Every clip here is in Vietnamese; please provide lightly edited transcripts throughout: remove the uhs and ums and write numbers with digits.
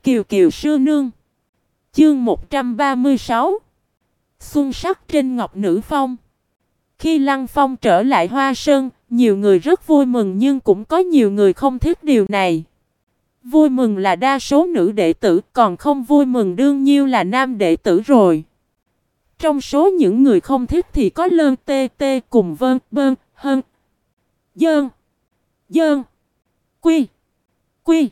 Kiều Kiều sư nương. Chương 136. Xuân sắc trên ngọc nữ phong. Khi Lăng Phong trở lại Hoa Sơn, nhiều người rất vui mừng nhưng cũng có nhiều người không thích điều này. Vui mừng là đa số nữ đệ tử, còn không vui mừng đương nhiên là nam đệ tử rồi. Trong số những người không thích thì có Lơn Tê Tê cùng Vân Bơn Hân Dơn Dơn Quy Quy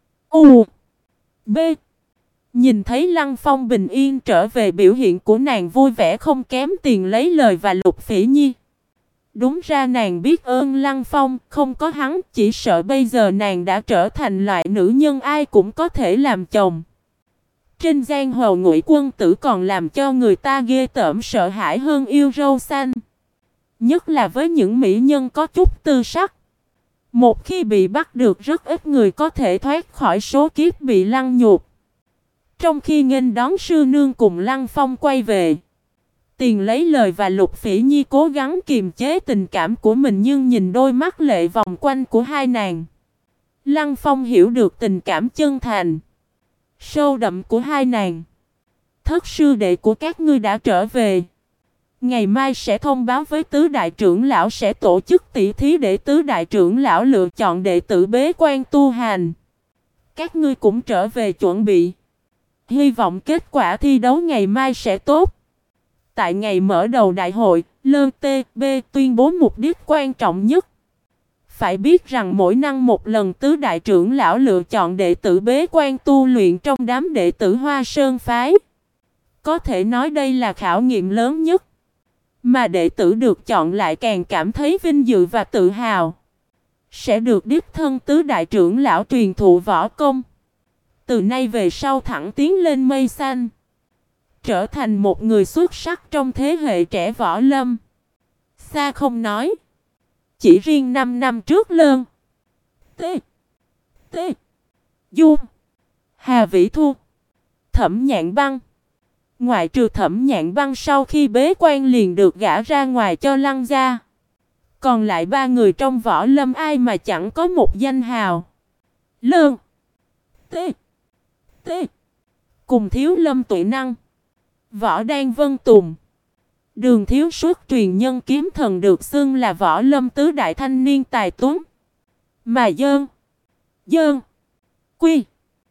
U B. Nhìn thấy Lăng Phong bình yên trở về, biểu hiện của nàng vui vẻ không kém tiền lấy lời và Lục Phỉ Nhi. Đúng ra nàng biết ơn Lăng Phong, không có hắn chỉ sợ bây giờ nàng đã trở thành loại nữ nhân ai cũng có thể làm chồng. Trên giang hồ Ngụy Quân Tử còn làm cho người ta ghê tởm sợ hãi hơn yêu râu xanh. Nhất là với những mỹ nhân có chút tư sắc. Một khi bị bắt được rất ít người có thể thoát khỏi số kiếp bị lăng nhục. Trong khi nghênh đón sư nương cùng Lăng Phong quay về, Tiền lấy lời và Lục Phỉ Nhi cố gắng kiềm chế tình cảm của mình nhưng nhìn đôi mắt lệ vòng quanh của hai nàng, Lăng Phong hiểu được tình cảm chân thành, sâu đậm của hai nàng. Thất sư đệ của các ngươi đã trở về. Ngày mai sẽ thông báo với tứ đại trưởng lão sẽ tổ chức tỷ thí để tứ đại trưởng lão lựa chọn đệ tử bế quan tu hành. Các ngươi cũng trở về chuẩn bị. Hy vọng kết quả thi đấu ngày mai sẽ tốt. Tại ngày mở đầu đại hội, Lơn Tê Bê tuyên bố mục đích quan trọng nhất. Phải biết rằng mỗi năm một lần tứ đại trưởng lão lựa chọn đệ tử bế quan tu luyện trong đám đệ tử Hoa Sơn phái. Có thể nói đây là khảo nghiệm lớn nhất. Mà đệ tử được chọn lại càng cảm thấy vinh dự và tự hào. Sẽ được đích thân tứ đại trưởng lão truyền thụ võ công. Từ nay về sau thẳng tiến lên mây xanh. Trở thành một người xuất sắc trong thế hệ trẻ võ lâm. Xa không nói. Chỉ riêng 5 năm trước Lơn T Dung Hà Vĩ Thu Thẩm Nhạn Băng. Ngoại trừ Thẩm Nhạn Băng sau khi bế quan liền được gả ra ngoài cho Lăng gia. Còn lại ba người trong võ lâm ai mà chẳng có một danh hào. Lơn T cùng Thiếu Lâm Tuệ Năng, Võ Đan Vân Tùng, Đường Thiếu Xuất truyền nhân kiếm thần được xưng là võ lâm tứ đại thanh niên tài tuấn. Mà Dơn Quy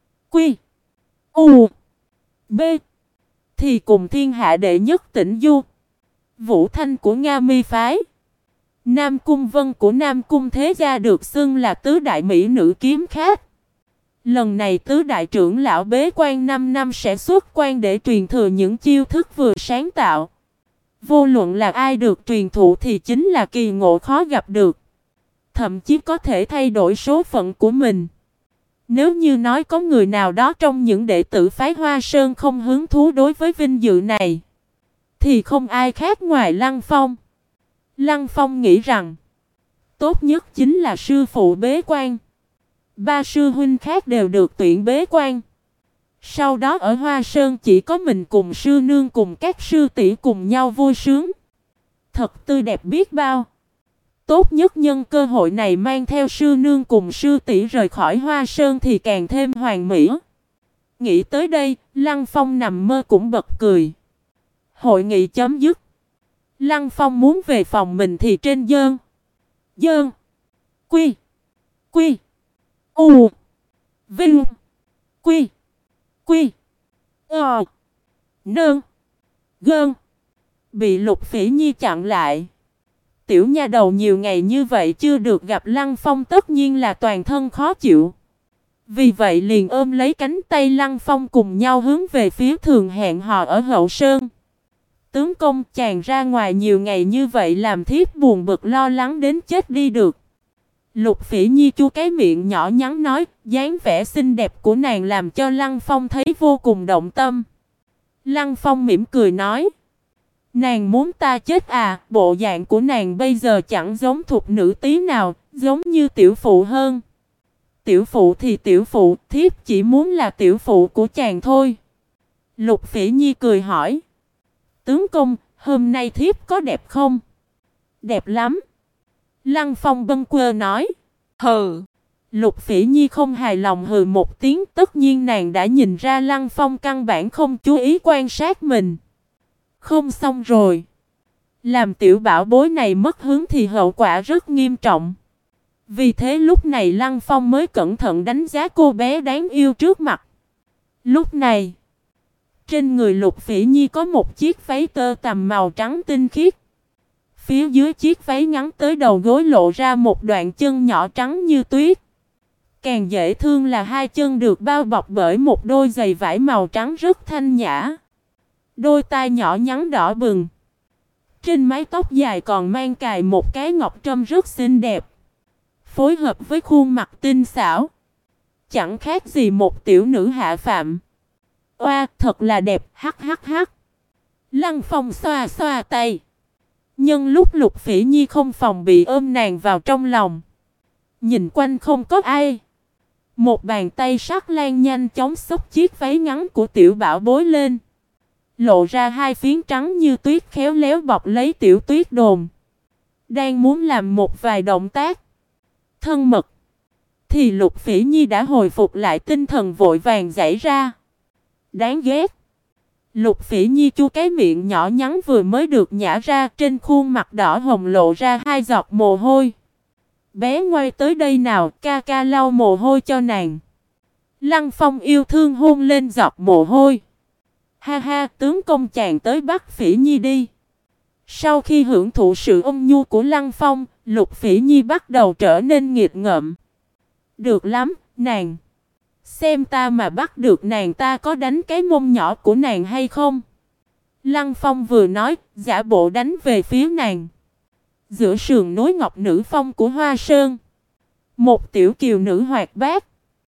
U B thì cùng thiên hạ đệ nhất tỉnh Du, Vũ Thanh của Nga Mi phái, Nam Cung Vân của Nam Cung Thế Gia được xưng là tứ đại mỹ nữ kiếm khách. Lần này tứ đại trưởng lão bế quan 5 năm sẽ xuất quan để truyền thừa những chiêu thức vừa sáng tạo. Vô luận là ai được truyền thụ thì chính là kỳ ngộ khó gặp được. Thậm chí có thể thay đổi số phận của mình. Nếu như nói có người nào đó trong những đệ tử phái Hoa Sơn không hứng thú đối với vinh dự này, thì không ai khác ngoài Lăng Phong. Lăng Phong nghĩ rằng tốt nhất chính là sư phụ bế quan. Ba sư huynh khác đều được tuyển bế quan. Sau đó ở Hoa Sơn chỉ có mình cùng sư nương cùng các sư tỷ cùng nhau vui sướng. Thật tươi đẹp biết bao. Tốt nhất nhân cơ hội này mang theo sư nương cùng sư tỷ rời khỏi Hoa Sơn thì càng thêm hoàn mỹ. Nghĩ tới đây, Lăng Phong nằm mơ cũng bật cười. Hội nghị chấm dứt. Lăng Phong muốn về phòng mình thì trên Dơn Quy U Vinh Quy Nơn Gơn bị Lục Phỉ Nhi chặn lại. Tiểu nha đầu nhiều ngày như vậy chưa được gặp Lăng Phong tất nhiên là toàn thân khó chịu. Vì vậy liền ôm lấy cánh tay Lăng Phong cùng nhau hướng về phía thường hẹn hò ở Hậu Sơn. Tướng công, chàng ra ngoài nhiều ngày như vậy làm thiếp buồn bực lo lắng đến chết đi được. Lục Phỉ Nhi chu cái miệng nhỏ nhắn nói, dáng vẻ xinh đẹp của nàng làm cho Lăng Phong thấy vô cùng động tâm. Lăng Phong mỉm cười nói, nàng muốn ta chết à? Bộ dạng của nàng bây giờ chẳng giống thục nữ tí nào, giống như tiểu phụ hơn. Tiểu phụ thì tiểu phụ, thiếp chỉ muốn là tiểu phụ của chàng thôi. Lục Phỉ Nhi cười hỏi, tướng công, hôm nay thiếp có đẹp không? Đẹp lắm. Lăng Phong bâng quơ nói, hừ. Lục Phỉ Nhi không hài lòng hừ một tiếng, tất nhiên nàng đã nhìn ra Lăng Phong căn bản không chú ý quan sát mình. Không xong rồi. Làm tiểu bảo bối này mất hứng thì hậu quả rất nghiêm trọng. Vì thế lúc này Lăng Phong mới cẩn thận đánh giá cô bé đáng yêu trước mặt. Lúc này, trên người Lục Phỉ Nhi có một chiếc váy tơ tằm màu trắng tinh khiết. Phía dưới chiếc váy ngắn tới đầu gối lộ ra một đoạn chân nhỏ trắng như tuyết. Càng dễ thương là hai chân được bao bọc bởi một đôi giày vải màu trắng rất thanh nhã. Đôi tai nhỏ nhắn đỏ bừng. Trên mái tóc dài còn mang cài một cái ngọc trâm rất xinh đẹp. Phối hợp với khuôn mặt tinh xảo. Chẳng khác gì một tiểu nữ hạ phạm. Oa, thật là đẹp, hắc hắc hắc. Lăng Phong xoa xoa tay. Nhưng lúc Lục Phỉ Nhi không phòng bị ôm nàng vào trong lòng. Nhìn quanh không có ai. Một bàn tay sắc lan nhanh chóng xốc chiếc váy ngắn của tiểu bảo bối lên. Lộ ra hai phiến trắng như tuyết khéo léo bọc lấy tiểu tuyết đồn. Đang muốn làm một vài động tác thân mật. Thì Lục Phỉ Nhi đã hồi phục lại tinh thần vội vàng giãy ra. Đáng ghét. Lục Phỉ Nhi chu cái miệng nhỏ nhắn vừa mới được nhả ra, trên khuôn mặt đỏ hồng lộ ra hai giọt mồ hôi. Bé ngoan tới đây nào, ca ca lau mồ hôi cho nàng. Lăng Phong yêu thương hôn lên giọt mồ hôi. Ha ha, tướng công chàng tới bắt Phỉ Nhi đi. Sau khi hưởng thụ sự ôn nhu của Lăng Phong, Lục Phỉ Nhi bắt đầu trở nên nghiệt ngợm. Được lắm, nàng. Xem ta mà bắt được nàng ta có đánh cái mông nhỏ của nàng hay không? Lăng Phong vừa nói, giả bộ đánh về phía nàng. Giữa sườn núi ngọc nữ phong của Hoa Sơn, một tiểu kiều nữ hoạt bát.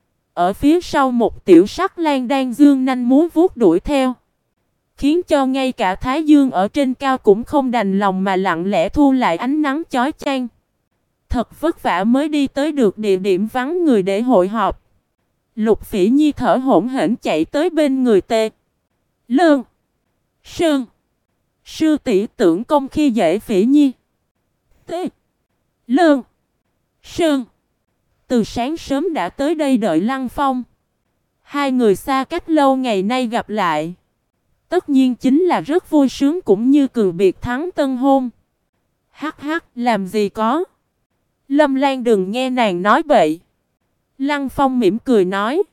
Ở phía sau một tiểu sắc lang đang dương nanh múa vuốt đuổi theo. Khiến cho ngay cả Thái Dương ở trên cao cũng không đành lòng mà lặng lẽ thu lại ánh nắng chói chang. Thật vất vả mới đi tới được địa điểm vắng người để hội họp. Lục Phỉ Nhi thở hổn hển chạy tới bên người Tê Lương Sơn. Sư tỷ tưởng công khi dễ Phỉ Nhi. Tê Lương Sơn từ sáng sớm đã tới đây đợi Lăng Phong. Hai người xa cách lâu ngày nay gặp lại. Tất nhiên chính là rất vui sướng cũng như cừ biệt thắng tân hôn. Hắc hắc, làm gì có. Lâm Lan đừng nghe nàng nói bậy. Lăng Phong mỉm cười nói.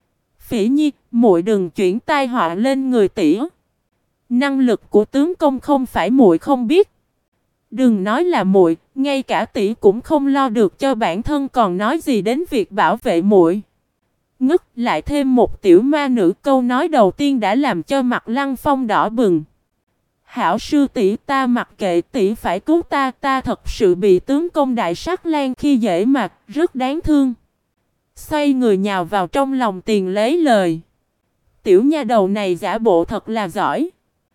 Phỉ Nhi, muội đừng chuyển tai họa lên người tỷ. Năng lực của tướng công không phải muội không biết. Đừng nói là muội, ngay cả tỷ cũng không lo được cho bản thân, còn nói gì đến việc bảo vệ muội. Ngất lại thêm một tiểu ma nữ, câu nói đầu tiên đã làm cho mặt Lăng Phong đỏ bừng. Hảo sư tỷ, ta mặc kệ, tỷ phải cứu ta, ta thật sự bị tướng công đại sắc lang khi dễ mặt, rất đáng thương. Xoay người nhào vào trong lòng Tiền lấy lời. Tiểu nha đầu này giả bộ thật là giỏi.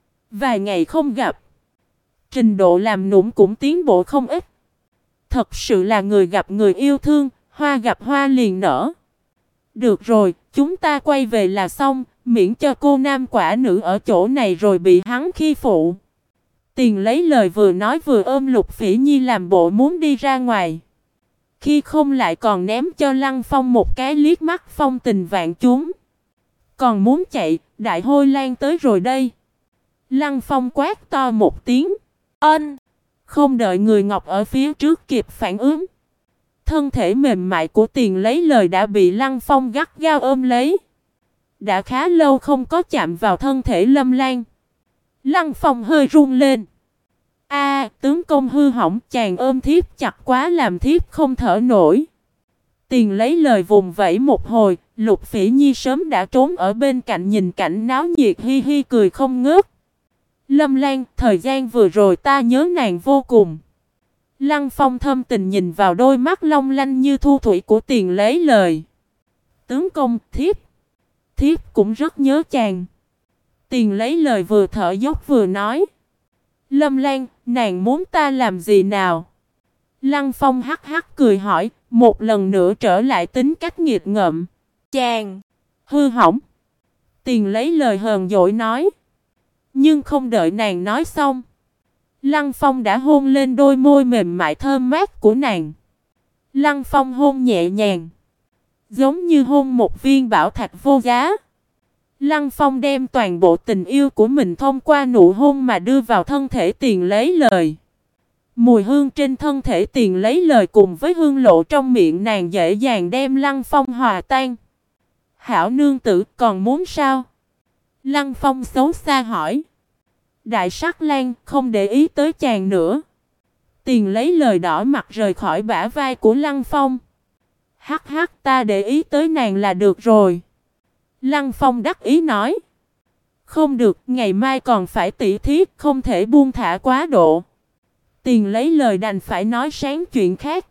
Vài ngày không gặp, trình độ làm nũng cũng tiến bộ không ít. Thật sự là người gặp người yêu thương, hoa gặp hoa liền nở. Được rồi, chúng ta quay về là xong, miễn cho cô nam quả nữ ở chỗ này rồi bị hắn khi phụ. Tiền lấy lời vừa nói vừa ôm Lục Phỉ Nhi làm bộ muốn đi ra ngoài. Khi không lại còn ném cho Lăng Phong một cái liếc mắt phong tình vạn chúng. Còn muốn chạy, đại hôi lan tới rồi đây. Lăng Phong quát to một tiếng. Ân! Không đợi người ngọc ở phía trước kịp phản ứng. Thân thể mềm mại của Tiền lấy lời đã bị Lăng Phong gắt gao ôm lấy. Đã khá lâu không có chạm vào thân thể Lâm Lan. Lăng Phong hơi run lên. Tướng công hư hỏng, chàng ôm thiếp chặt quá làm thiếp không thở nổi. Tiền lấy lời vùng vẫy một hồi, Lục Phỉ Nhi sớm đã trốn ở bên cạnh nhìn cảnh náo nhiệt hi hi cười không ngớt. Lâm Lan, thời gian vừa rồi ta nhớ nàng vô cùng. Lăng Phong thâm tình nhìn vào đôi mắt long lanh như thu thủy của Tiền lấy lời. Tướng công, thiếp cũng rất nhớ chàng. Tiền lấy lời vừa thở dốc vừa nói. Lâm Lan, nàng muốn ta làm gì nào? Lăng Phong hắc hắc cười hỏi, một lần nữa trở lại tính cách nghiệt ngợm. Chàng, hư hỏng. Tiền lấy lời hờn dỗi nói. Nhưng không đợi nàng nói xong, Lăng Phong đã hôn lên đôi môi mềm mại thơm mát của nàng. Lăng Phong hôn nhẹ nhàng, Giống như hôn một viên bảo thạch vô giá. Lăng Phong đem toàn bộ tình yêu của mình thông qua nụ hôn mà đưa vào thân thể Tiền lấy lời. Mùi hương trên thân thể Tiền lấy lời cùng với hương lộ trong miệng nàng dễ dàng đem Lăng Phong hòa tan. Hảo nương tử còn muốn sao? Lăng Phong xấu xa hỏi. Đại Sắc Lang không để ý tới chàng nữa. Tiền lấy lời đỏ mặt rời khỏi bả vai của Lăng Phong. Hắc hắc, ta để ý tới nàng là được rồi. Lăng Phong đắc ý nói. Không được, ngày mai còn phải tỉ thí, không thể buông thả quá độ. Tiền lấy lời đành phải nói sáng chuyện khác.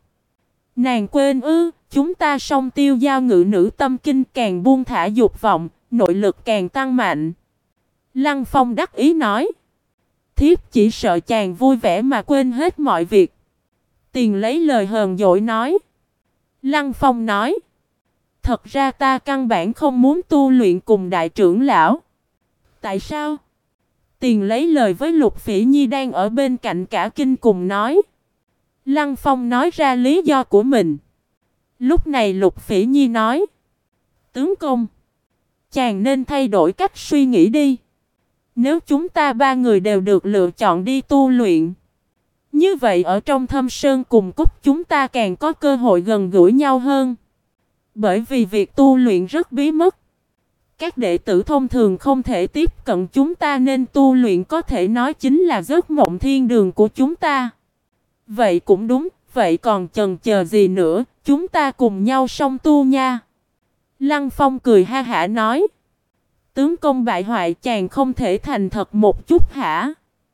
Nàng quên ư, chúng ta song tiêu giao ngự nữ tâm kinh càng buông thả dục vọng, nội lực càng tăng mạnh. Lăng Phong đắc ý nói. Thiếp chỉ sợ chàng vui vẻ mà quên hết mọi việc. Tiền lấy lời hờn dỗi nói. Lăng Phong nói. Thật ra ta căn bản không muốn tu luyện cùng đại trưởng lão. Tại sao? Tiền lấy lời với Lục Phỉ Nhi đang ở bên cạnh cả kinh cùng nói. Lăng Phong nói ra lý do của mình. Lúc này Lục Phỉ Nhi nói. Tướng công, chàng nên thay đổi cách suy nghĩ đi. Nếu chúng ta ba người đều được lựa chọn đi tu luyện, như vậy ở trong Thâm Sơn cùng Cúc chúng ta càng có cơ hội gần gũi nhau hơn. Bởi vì việc tu luyện rất bí mật. Các đệ tử thông thường không thể tiếp cận chúng ta nên tu luyện có thể nói chính là giấc mộng thiên đường của chúng ta. Vậy cũng đúng, vậy còn chần chờ gì nữa, chúng ta cùng nhau song tu nha. Lăng Phong cười ha hả nói. Tướng công bại hoại chàng không thể thành thật một chút hả?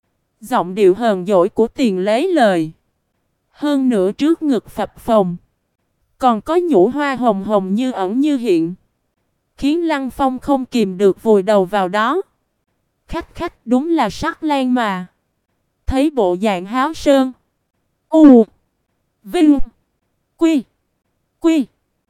Giọng điệu hờn dỗi của Tiền lấy lời. Hơn nữa trước ngực phập phồng. Còn có nhũ hoa hồng hồng như ẩn như hiện. Khiến Lăng Phong không kìm được vùi đầu vào đó. Khách đúng là Sắc Lang mà. Thấy bộ dạng háo sơn. U. Vinh. Quy. Quy.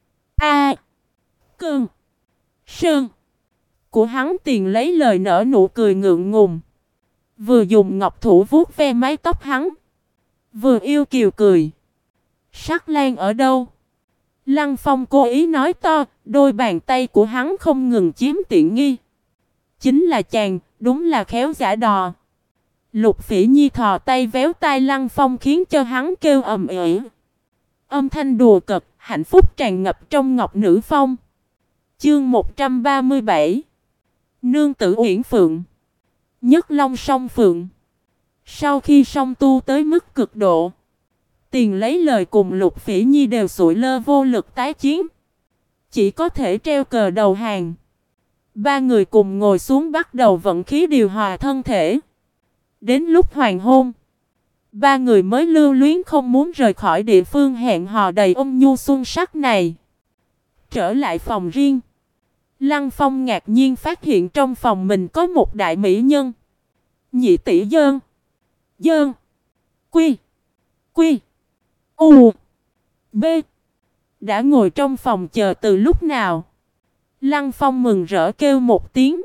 A. Cơn. Sơn. Của hắn Tiền lấy lời nở nụ cười ngượng ngùng. Vừa dùng ngọc thủ vuốt ve mái tóc hắn. Vừa yêu kiều cười. Sắc Lang ở đâu? Lăng Phong cố ý nói to, đôi bàn tay của hắn không ngừng chiếm tiện nghi. Chính là chàng, đúng là khéo giả đò. Lục Phỉ Nhi thò tay véo tai Lăng Phong khiến cho hắn kêu ầm ĩ. Âm thanh đùa cợt, hạnh phúc tràn ngập trong Ngọc Nữ Phong. Chương 137. Nương tử Uyển Phượng. Nhất Long song phượng. Sau khi song tu tới mức cực độ, Tiền lấy lời cùng Lục Phỉ Nhi đều sụi lơ vô lực tái chiến. Chỉ có thể treo cờ đầu hàng. Ba người cùng ngồi xuống bắt đầu vận khí điều hòa thân thể. Đến lúc hoàng hôn, ba người mới lưu luyến không muốn rời khỏi địa phương hẹn hò đầy ôn nhu xuân sắc này. Trở lại phòng riêng, Lăng Phong ngạc nhiên phát hiện trong phòng mình có một đại mỹ nhân. Nhị tỷ Dơn. Dơn. Quy. Quy. U. B. Đã ngồi trong phòng chờ từ lúc nào? Lăng Phong mừng rỡ kêu một tiếng.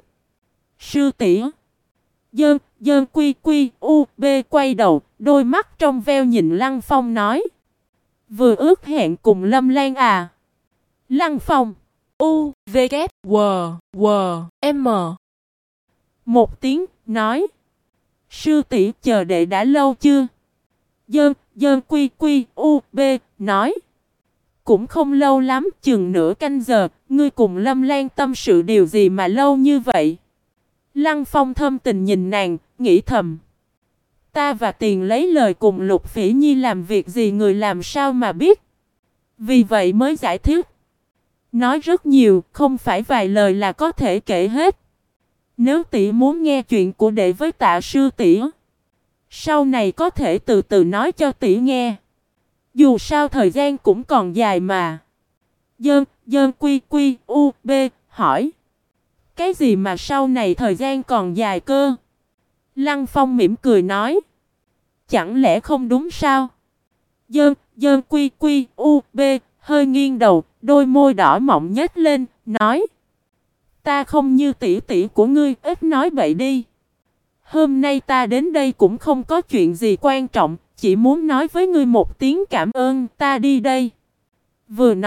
Sư tỷ. Dơn. Dơn Quy. Quy. U. B. Quay đầu, đôi mắt trong veo nhìn Lăng Phong nói. Vừa ước hẹn cùng Lâm Lan à? Lăng Phong. U. V. K. W. W. M. Một tiếng, nói. Sư tỷ chờ đệ đã lâu chưa? Dơn. Dơn Quy. Quy. U. B. Nói. Cũng không lâu lắm, chừng nửa canh giờ, ngươi cùng Lâm Lan tâm sự điều gì mà lâu như vậy? Lăng Phong thâm tình nhìn nàng, nghĩ thầm. Ta và Tiền lấy lời cùng Lục Phỉ Nhi làm việc gì người làm sao mà biết? Vì vậy mới giải thích. Nói rất nhiều, không phải vài lời là có thể kể hết. Nếu tỷ muốn nghe chuyện của đệ với Tạ sư tỷ, sau này có thể từ từ nói cho tỷ nghe. Dù sao thời gian cũng còn dài mà. Dơn. Dơn Quy. Quy. U. B. Hỏi. Cái gì mà sau này thời gian còn dài cơ? Lăng Phong mỉm cười nói. Chẳng lẽ không đúng sao? Dơn. Dơn Quy. Quy. U. B. Hơi nghiêng đầu, đôi môi đỏ mọng nhếch lên, nói. Ta không như tỷ tỷ của ngươi, ít nói bậy đi. Hôm nay ta đến đây cũng không có chuyện gì quan trọng, chỉ muốn nói với ngươi một tiếng cảm ơn, ta đi đây. Vừa nói,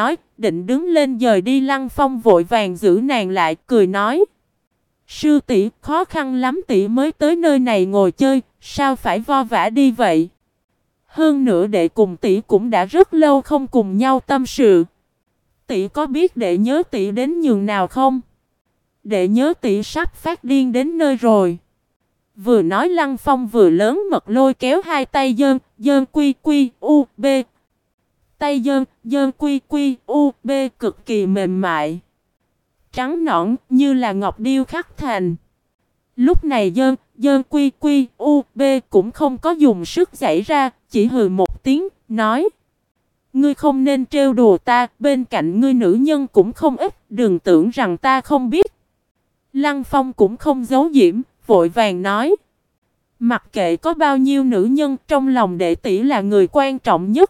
định đứng lên dời đi. Lăng Phong vội vàng giữ nàng lại, cười nói: Sư tỷ, khó khăn lắm tỷ mới tới nơi này ngồi chơi, sao phải vo vã đi vậy? Hơn nữa đệ cùng tỷ cũng đã rất lâu không cùng nhau tâm sự. Tỷ có biết đệ nhớ tỷ đến nhường nào không? Đệ nhớ tỷ sắp phát điên đến nơi rồi. Vừa nói Lăng Phong vừa lớn mật lôi kéo hai tay dơn, dơn quy quy u b. Tay dơn, dơn quy quy u b cực kỳ mềm mại, trắng nõn như là ngọc điêu khắc thành. Lúc này dơn, dơn quy quy u b cũng không có dùng sức giãy ra, chỉ hừ một tiếng, nói: Ngươi không nên trêu đùa ta, bên cạnh ngươi nữ nhân cũng không ít, đừng tưởng rằng ta không biết. Lăng Phong cũng không giấu giễm, vội vàng nói: Mặc kệ có bao nhiêu nữ nhân, trong lòng đệ tỷ là người quan trọng nhất.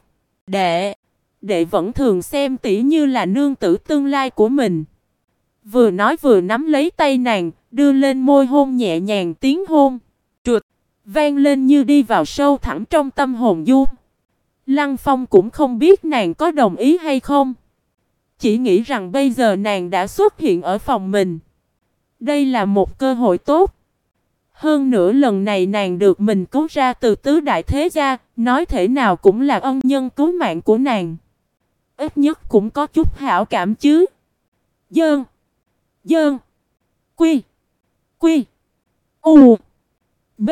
Đệ vẫn thường xem tỷ như là nương tử tương lai của mình. Vừa nói vừa nắm lấy tay nàng, đưa lên môi hôn nhẹ nhàng, tiếng hôn trượt vang lên như đi vào sâu thẳm trong tâm hồn Dung. Lăng Phong cũng không biết nàng có đồng ý hay không, chỉ nghĩ rằng bây giờ nàng đã xuất hiện ở phòng mình, đây là một cơ hội tốt. Hơn nữa lần này nàng được mình cứu ra từ tứ đại thế gia, nói thế nào cũng là ân nhân cứu mạng của nàng, ít nhất cũng có chút hảo cảm chứ. Dơn, dơn, quy, quy, u, b.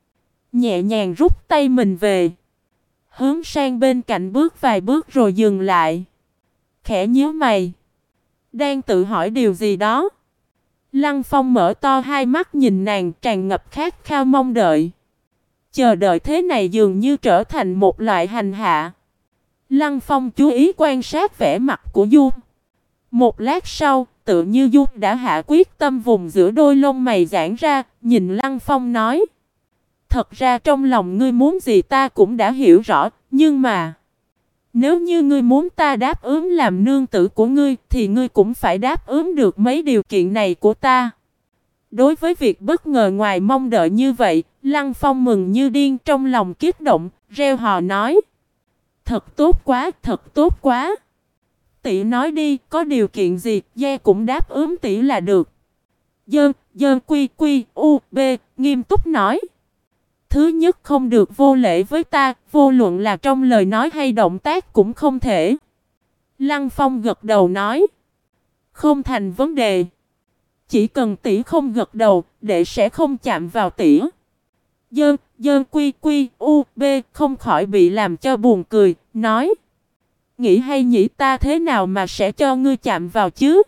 Nhẹ nhàng rút tay mình về, hướng sang bên cạnh bước vài bước rồi dừng lại, khẽ nhíu mày, đang tự hỏi điều gì đó. Lăng Phong mở to hai mắt nhìn nàng, tràn ngập khát khao mong đợi. Chờ đợi thế này dường như trở thành một loại hành hạ. Lăng Phong chú ý quan sát vẻ mặt của Dung. Một lát sau, tự như Dung đã hạ quyết tâm, vùng giữa đôi lông mày giãn ra, nhìn Lăng Phong nói: Thật ra trong lòng ngươi muốn gì ta cũng đã hiểu rõ, nhưng mà nếu như ngươi muốn ta đáp ứng làm nương tử của ngươi, thì ngươi cũng phải đáp ứng được mấy điều kiện này của ta. Đối với việc bất ngờ ngoài mong đợi như vậy, Lăng Phong mừng như điên, trong lòng kích động, reo hò nói: Thật tốt quá, thật tốt quá. Tỷ nói đi, có điều kiện gì, gia cũng đáp ứng tỷ là được. Dơn, dơn quy quy u b nghiêm túc nói: Thứ nhất, không được vô lễ với ta, vô luận là trong lời nói hay động tác cũng không thể. Lăng Phong gật đầu nói: Không thành vấn đề. Chỉ cần tỷ không gật đầu, đệ sẽ không chạm vào tỷ. Dơn, dơn quy quy u b không khỏi bị làm cho buồn cười, nói: Nghĩ hay nhỉ, ta thế nào mà sẽ cho ngươi chạm vào chứ?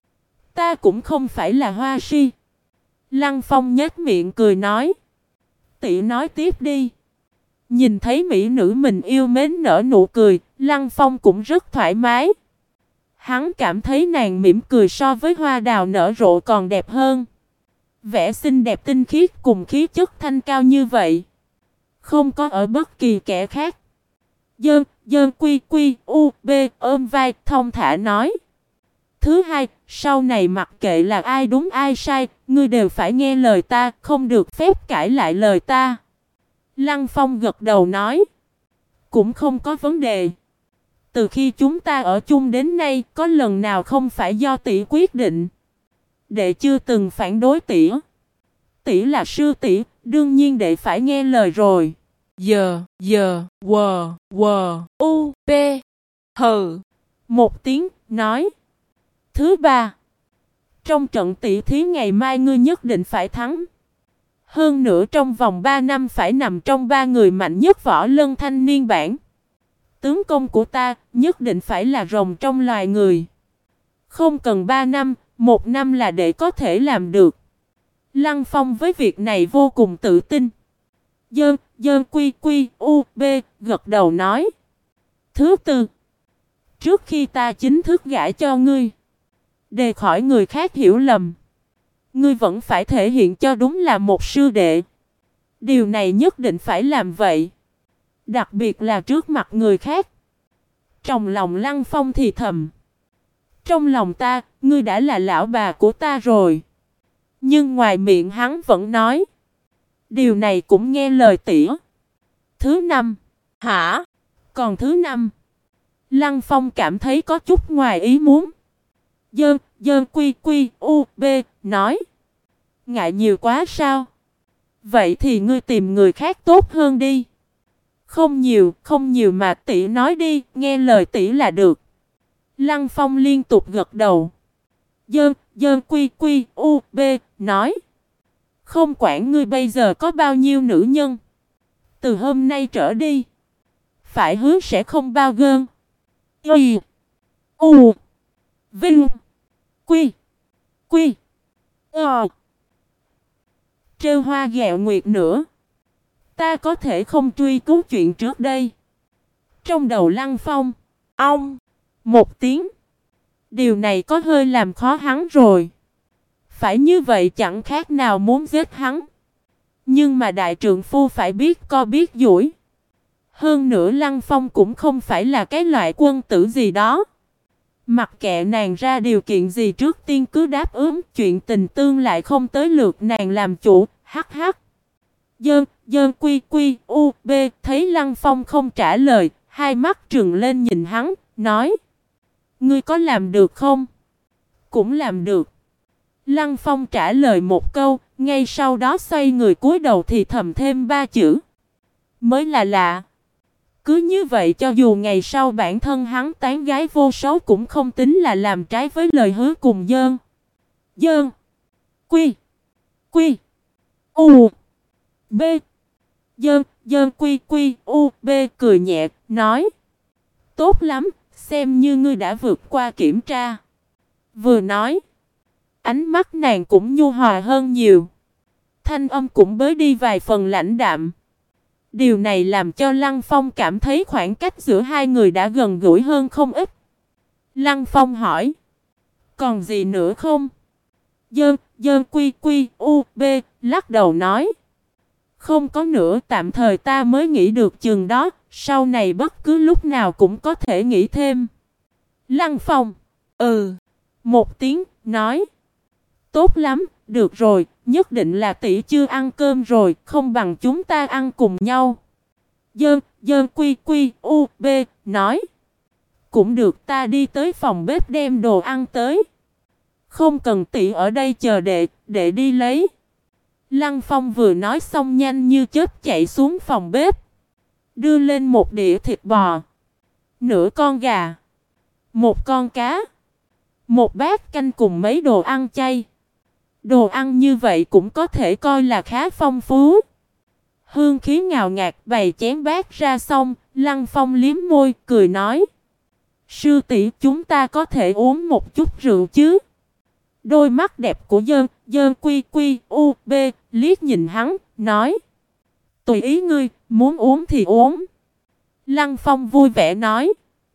Ta cũng không phải là hoa si. Lăng Phong nhếch miệng cười nói: Tỷ nói tiếp đi. Nhìn thấy mỹ nữ mình yêu mến nở nụ cười, Lăng Phong cũng rất thoải mái. Hắn cảm thấy nàng mỉm cười so với hoa đào nở rộ còn đẹp hơn. Vẻ xinh đẹp tinh khiết cùng khí chất thanh cao như vậy, không có ở bất kỳ kẻ khác. Dơn, dơn quy quy u b ôm vai thông thả nói: Thứ hai, sau này mặc kệ là ai đúng ai sai, ngươi đều phải nghe lời ta, không được phép cãi lại lời ta. Lăng Phong gật đầu nói: Cũng không có vấn đề. Từ khi chúng ta ở chung đến nay, có lần nào không phải do tỷ quyết định. Đệ chưa từng phản đối tỷ. Tỷ là sư tỷ, đương nhiên đệ phải nghe lời rồi. Giờ, u, p, hừ. Một tiếng, nói: Thứ ba, trong trận tỷ thí ngày mai ngươi nhất định phải thắng. Hơn nữa trong vòng 3 năm phải nằm trong 3 người mạnh nhất võ lân thanh niên bảng. Tướng công của ta nhất định phải là rồng trong loài người. Không cần 3 năm, 1 năm là để có thể làm được. Lăng Phong với việc này vô cùng tự tin. Dơn, dơn quy quy u b gật đầu nói: Thứ tư, trước khi ta chính thức gả cho ngươi, để khỏi người khác hiểu lầm, ngươi vẫn phải thể hiện cho đúng là một sư đệ. Điều này nhất định phải làm vậy, đặc biệt là trước mặt người khác. Trong lòng Lăng Phong thì thầm: Trong lòng ta, ngươi đã là lão bà của ta rồi. Nhưng ngoài miệng hắn vẫn nói: Điều này cũng nghe lời tỉa. Thứ năm. Hả? Còn thứ năm? Lăng Phong cảm thấy có chút ngoài ý muốn. Dơn, dơn quy quy, u, b, nói. Ngại nhiều quá sao? Vậy thì ngươi tìm người khác tốt hơn đi. Không nhiều mà tỷ nói đi, nghe lời tỷ là được. Lăng Phong liên tục gật đầu. Dơn, dơn quy quy, u, b, nói. Không quản ngươi bây giờ có bao nhiêu nữ nhân. Từ hôm nay trở đi. Phải hứa sẽ không bao gơn. Y. U. Vinh. Quy. Quy. Ờ. Trêu hoa ghẹo nguyệt nữa. Ta có thể không truy cứu chuyện trước đây. Trong đầu Lăng Phong. Ông. Một tiếng. Điều này có hơi làm khó hắn rồi. Phải như vậy chẳng khác nào muốn giết hắn. Nhưng mà đại trượng phu phải biết co biết duỗi. Hơn nữa Lăng Phong cũng không phải là cái loại quân tử gì đó. Mặc kệ nàng ra điều kiện gì trước tiên cứ đáp ứng, chuyện tình tương lại không tới lượt nàng làm chủ, hắc hắc. Dơn, dơn quy quy, u, b, thấy Lăng Phong không trả lời, hai mắt trừng lên nhìn hắn, nói. Ngươi có làm được không? Cũng làm được. Lăng Phong trả lời một câu, ngay sau đó xoay người cúi đầu thì thầm thêm ba chữ. Mới là lạ. Cứ như vậy cho dù ngày sau bản thân hắn tán gái vô số cũng không tính là làm trái với lời hứa cùng dơn. Dơn. Quy. Quy. U. B. Dơn. Dơn quy quy. U. B. Cười nhẹ. Nói. Tốt lắm. Xem như ngươi đã vượt qua kiểm tra. Vừa nói. Ánh mắt nàng cũng nhu hòa hơn nhiều. Thanh âm cũng bớt đi vài phần lãnh đạm. Điều này làm cho Lăng Phong cảm thấy khoảng cách giữa hai người đã gần gũi hơn không ít. Lăng Phong hỏi. Còn gì nữa không? Dơn, dơn quy quy, u, b, lắc đầu nói. Không có nữa, tạm thời ta mới nghĩ được chừng đó, sau này bất cứ lúc nào cũng có thể nghĩ thêm. Lăng Phong. Một tiếng, nói. Tốt lắm, được rồi, nhất định là tỷ chưa ăn cơm rồi, không bằng chúng ta ăn cùng nhau. Dơn, dơn quy quy, u, b, nói. Cũng được, ta đi tới phòng bếp đem đồ ăn tới. Không cần tỷ ở đây chờ để đi lấy. Lăng Phong vừa nói xong nhanh như chớp chạy xuống phòng bếp. Đưa lên một đĩa thịt bò. Nửa con gà. Một con cá. Một bát canh cùng mấy đồ ăn chay. Đồ ăn như vậy cũng có thể coi là khá phong phú. Hương khí ngào ngạt bày chén bát ra xong, Lăng Phong liếm môi, cười nói. Sư tỷ chúng ta có thể uống một chút rượu chứ? Đôi mắt đẹp của dơn, dơn quy quy, u, b, liếc nhìn hắn, nói. Tùy ý ngươi, muốn uống thì uống. Lăng Phong vui vẻ nói.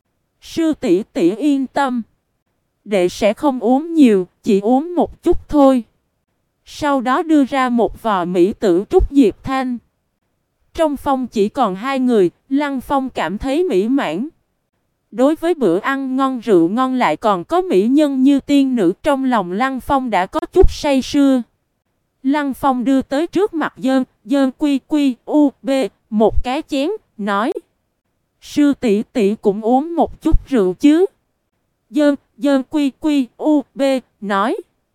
Sư tỷ tỷ yên tâm. Đệ sẽ không uống nhiều, chỉ uống một chút thôi. Sau đó đưa ra một vò mỹ tử trúc diệp thanh. Trong phòng chỉ còn hai người, Lăng Phong cảm thấy mỹ mãn. Đối với bữa ăn ngon rượu ngon lại còn có mỹ nhân như tiên nữ, trong lòng Lăng Phong đã có chút say sưa. Lăng Phong đưa tới trước mặt dơn, dơn quy quy, u, b, một cái chén, nói. Sư tỷ tỷ cũng uống một chút rượu chứ. Dơn, dơn quy quy, u, b, nói.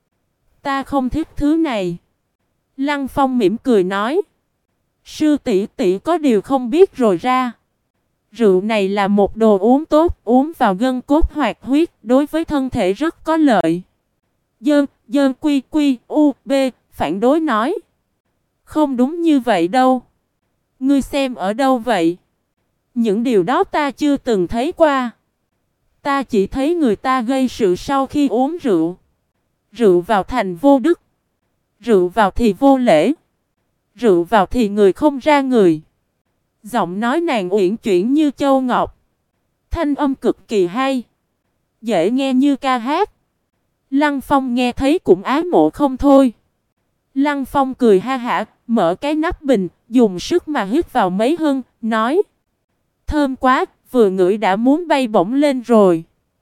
Ta không thích thứ này. Lăng Phong mỉm cười nói. Sư tỷ tỷ có điều không biết rồi ra. Rượu này là một đồ uống tốt, uống vào gân cốt hoạt huyết, đối với thân thể rất có lợi. Dơn, dơn quy quy, u, b, phản đối nói. Không đúng như vậy đâu. Ngươi xem ở đâu vậy? Những điều đó ta chưa từng thấy qua. Ta chỉ thấy người ta gây sự sau khi uống rượu. Rượu vào thành vô đức. Rượu vào thì vô lễ. Rượu vào thì người không ra người. Giọng nói nàng uyển chuyển như châu ngọc. Thanh âm cực kỳ hay. Dễ nghe như ca hát. Lăng Phong nghe thấy cũng ái mộ không thôi. Lăng Phong cười ha hả, mở cái nắp bình, dùng sức mà hít vào mấy hương, nói. Thơm quá, vừa ngửi đã muốn bay bổng lên rồi.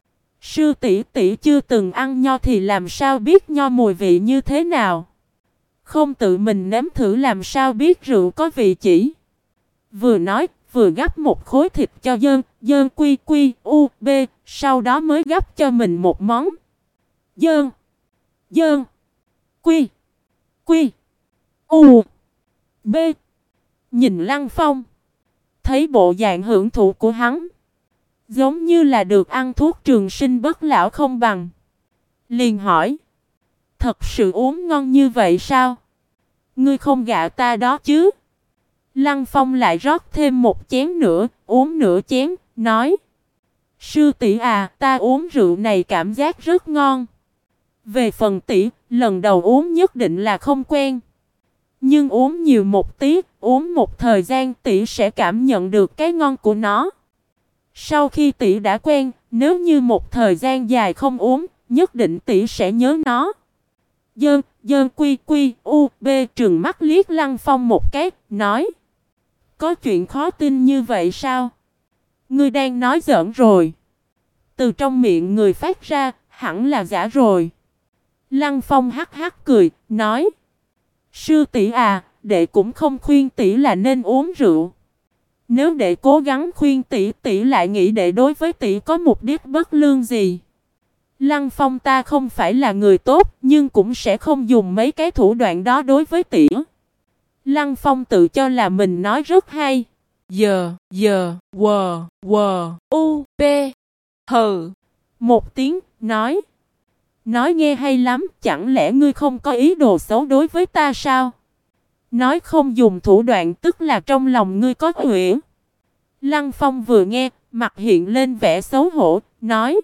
Sư tỷ tỷ chưa từng ăn nho thì làm sao biết nho mùi vị như thế nào. Không tự mình nếm thử làm sao biết rượu có vị chỉ. Vừa nói, vừa gắp một khối thịt cho dơn, Dơn quy quy u b, sau đó mới gấp cho mình một món. Dơn, dơn, quy, quy, u, b. Nhìn Lăng Phong, thấy bộ dạng hưởng thụ của hắn, giống như là được ăn thuốc trường sinh bất lão không bằng. Liền hỏi, thật sự uống ngon như vậy sao? Ngươi không gạ ta đó chứ? Lăng Phong lại rót thêm một chén nữa, uống nửa chén, nói, sư tỷ à, ta uống rượu này cảm giác rất ngon. Về phần tỷ, lần đầu uống nhất định là không quen. Nhưng uống nhiều một tí, uống một thời gian tỷ sẽ cảm nhận được cái ngon của nó. Sau khi tỷ đã quen, nếu như một thời gian dài không uống, nhất định tỷ sẽ nhớ nó. Dơn, dơn quy quy u b, trừng mắt liếc Lăng Phong một cái, nói, có chuyện khó tin như vậy sao? Ngươi đang nói giỡn rồi. Từ trong miệng người phát ra, hẳn là giả rồi. Lăng Phong hắc hắc cười, nói, sư tỷ à, đệ cũng không khuyên tỷ là nên uống rượu. Nếu đệ cố gắng khuyên tỷ, tỷ lại nghĩ đệ đối với tỷ có mục đích bất lương gì. Lăng Phong ta không phải là người tốt, nhưng cũng sẽ không dùng mấy cái thủ đoạn đó đối với tỷ. Lăng Phong tự cho là mình nói rất hay. Giờ, u, p, hừ. Một tiếng, nói. Nói nghe hay lắm, chẳng lẽ ngươi không có ý đồ xấu đối với ta sao? Nói không dùng thủ đoạn tức là trong lòng ngươi có uy. Lăng Phong vừa nghe, mặt hiện lên vẻ xấu hổ, nói.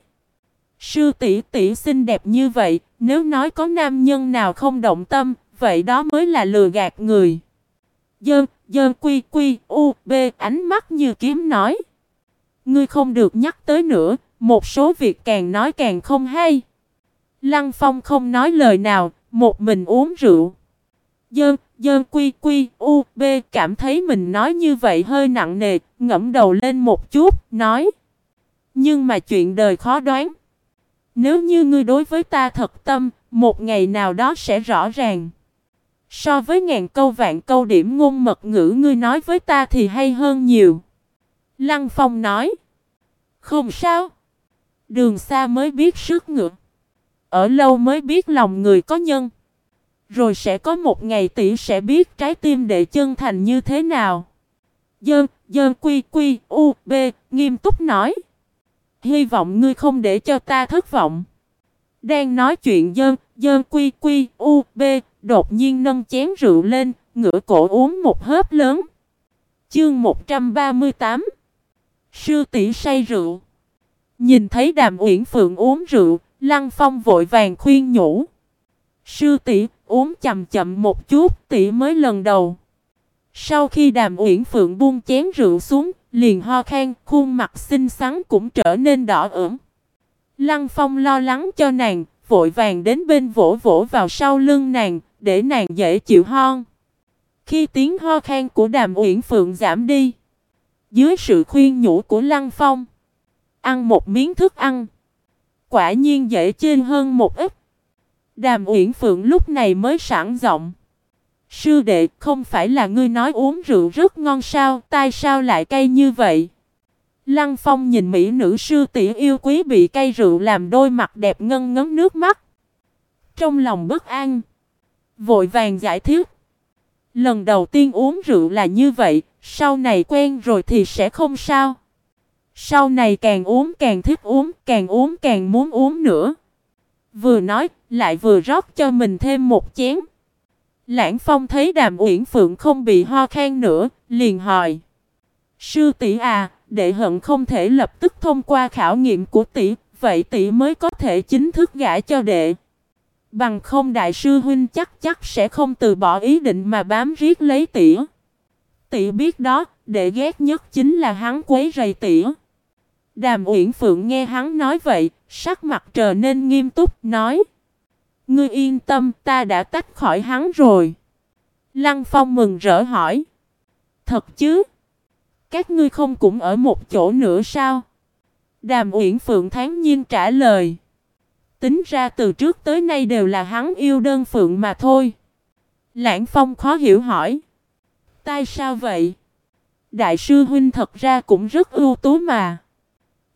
Sư tỷ tỷ xinh đẹp như vậy, nếu nói có nam nhân nào không động tâm, vậy đó mới là lừa gạt người. Dơn, dơn quy quy u b, ánh mắt như kiếm nói. Ngươi không được nhắc tới nữa, một số việc càng nói càng không hay. Lăng Phong không nói lời nào, một mình uống rượu. Dơn, dơn quy quy u b, cảm thấy mình nói như vậy hơi nặng nề, ngẫm đầu lên một chút, nói. Nhưng mà chuyện đời khó đoán. Nếu như ngươi đối với ta thật tâm, một ngày nào đó sẽ rõ ràng. So với ngàn câu vạn câu điểm ngôn mật ngữ ngươi nói với ta thì hay hơn nhiều. Lăng Phong nói. Không sao. Đường xa mới biết sức ngựa. Ở lâu mới biết lòng người có nhân. Rồi sẽ có một ngày tỷ sẽ biết trái tim đệ chân thành như thế nào. Dơn, dơn quy quy u b, nghiêm túc nói. Hy vọng ngươi không để cho ta thất vọng. Đang nói chuyện dơn, dơn quy quy u b, đột nhiên nâng chén rượu lên, ngửa cổ uống một hớp lớn. Chương 138. Sư tỷ say rượu. Nhìn thấy Đàm Uyển Phượng uống rượu, Lăng Phong vội vàng khuyên nhủ. Sư tỷ, uống chậm chậm một chút, tỷ mới lần đầu. Sau khi Đàm Uyển Phượng buông chén rượu xuống, liền ho khan, khuôn mặt xinh xắn cũng trở nên đỏ ửng. Lăng Phong lo lắng cho nàng, vội vàng đến bên vỗ vỗ vào sau lưng nàng, để nàng dễ chịu ho. Khi tiếng ho khan của Đàm Uyển Phượng giảm đi, dưới sự khuyên nhủ của Lăng Phong, ăn một miếng thức ăn, quả nhiên dễ chê hơn một ít. Đàm Uyển Phượng lúc này mới sảng giọng. Sư đệ, không phải là ngươi nói uống rượu rất ngon sao, tại sao lại cay như vậy? Lăng Phong nhìn mỹ nữ sư tỷ yêu quý bị cay rượu làm đôi mặt đẹp ngân ngấn nước mắt. Trong lòng bất an, vội vàng giải thích. Lần đầu tiên uống rượu là như vậy, sau này quen rồi thì sẽ không sao. Sau này càng uống càng thích uống, càng uống càng muốn uống nữa. Vừa nói, lại vừa rót cho mình thêm một chén. Lãng Phong thấy Đàm Uyển Phượng không bị ho khan nữa, liền hỏi. Sư tỷ à, đệ hận không thể lập tức thông qua khảo nghiệm của tỷ, vậy tỷ mới có thể chính thức gả cho đệ. Bằng không đại sư huynh chắc sẽ không từ bỏ ý định mà bám riết lấy tỷ. Tỷ biết đó, đệ ghét nhất chính là hắn quấy rầy tỷ. Đàm Uyển Phượng nghe hắn nói vậy, sắc mặt trở nên nghiêm túc, nói. Ngươi yên tâm, ta đã tách khỏi hắn rồi. Lăng Phong mừng rỡ hỏi. Thật chứ? Các ngươi không cũng ở một chỗ nữa sao? Đàm Uyển Phượng thản nhiên trả lời. Tính ra từ trước tới nay đều là hắn yêu đơn phượng mà thôi. Lãng Phong khó hiểu hỏi. Tại sao vậy? Đại sư huynh thật ra cũng rất ưu tú mà.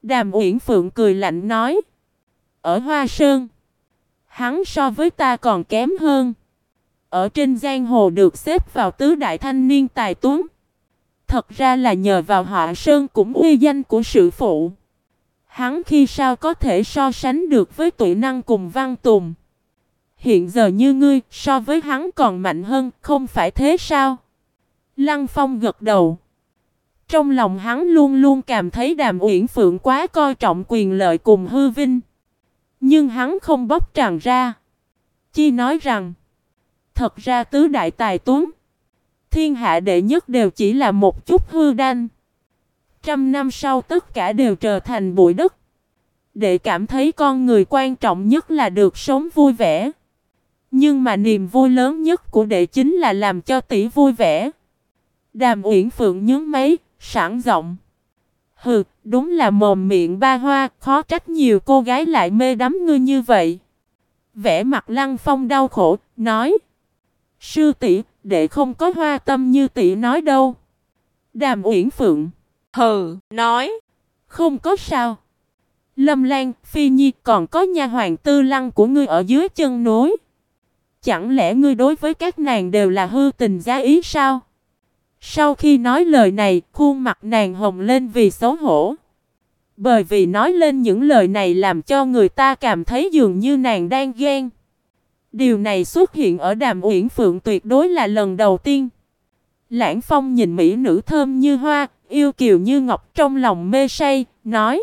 Đàm Uyển Phượng cười lạnh nói. Ở Hoa Sơn, hắn so với ta còn kém hơn. Ở trên giang hồ được xếp vào tứ đại thanh niên tài tuấn. Thật ra là nhờ vào họ Sơn cũng uy danh của sư phụ. Hắn khi sao có thể so sánh được với Tụy Năng cùng Văn Tùng. Hiện giờ như ngươi so với hắn còn mạnh hơn, không phải thế sao? Lăng Phong gật đầu. Trong lòng hắn luôn luôn cảm thấy Đàm Uyển Phượng quá coi trọng quyền lợi cùng hư vinh. Nhưng hắn không bóc trần ra. Chi nói rằng, thật ra tứ đại tài tuấn, thiên hạ đệ nhất đều chỉ là một chút hư đanh. 100 năm sau tất cả đều trở thành bụi đất. Đệ cảm thấy con người quan trọng nhất là được sống vui vẻ. Nhưng mà niềm vui lớn nhất của đệ chính là làm cho tỷ vui vẻ. Đàm Uyển Phượng nhướng mấy, sảng giọng. Hừ, đúng là mồm miệng ba hoa, khó trách nhiều cô gái lại mê đắm ngươi như vậy. Vẻ mặt Lăng Phong đau khổ, nói. Sư tỷ, đệ không có hoa tâm như tỷ nói đâu. Đàm Uyển Phượng. Hừ, nói. Không có sao. Lâm Lan, Phi Nhi còn có nha hoàng Tư Lăng của ngươi ở dưới chân núi. Chẳng lẽ ngươi đối với các nàng đều là hư tình giá ý sao? Sau khi nói lời này, khuôn mặt nàng hồng lên vì xấu hổ. Bởi vì nói lên những lời này làm cho người ta cảm thấy dường như nàng đang ghen. Điều này xuất hiện ở Đàm Uyển Phượng tuyệt đối là lần đầu tiên. Lãng Phong nhìn mỹ nữ thơm như hoa, yêu kiều như ngọc trong lòng mê say, nói.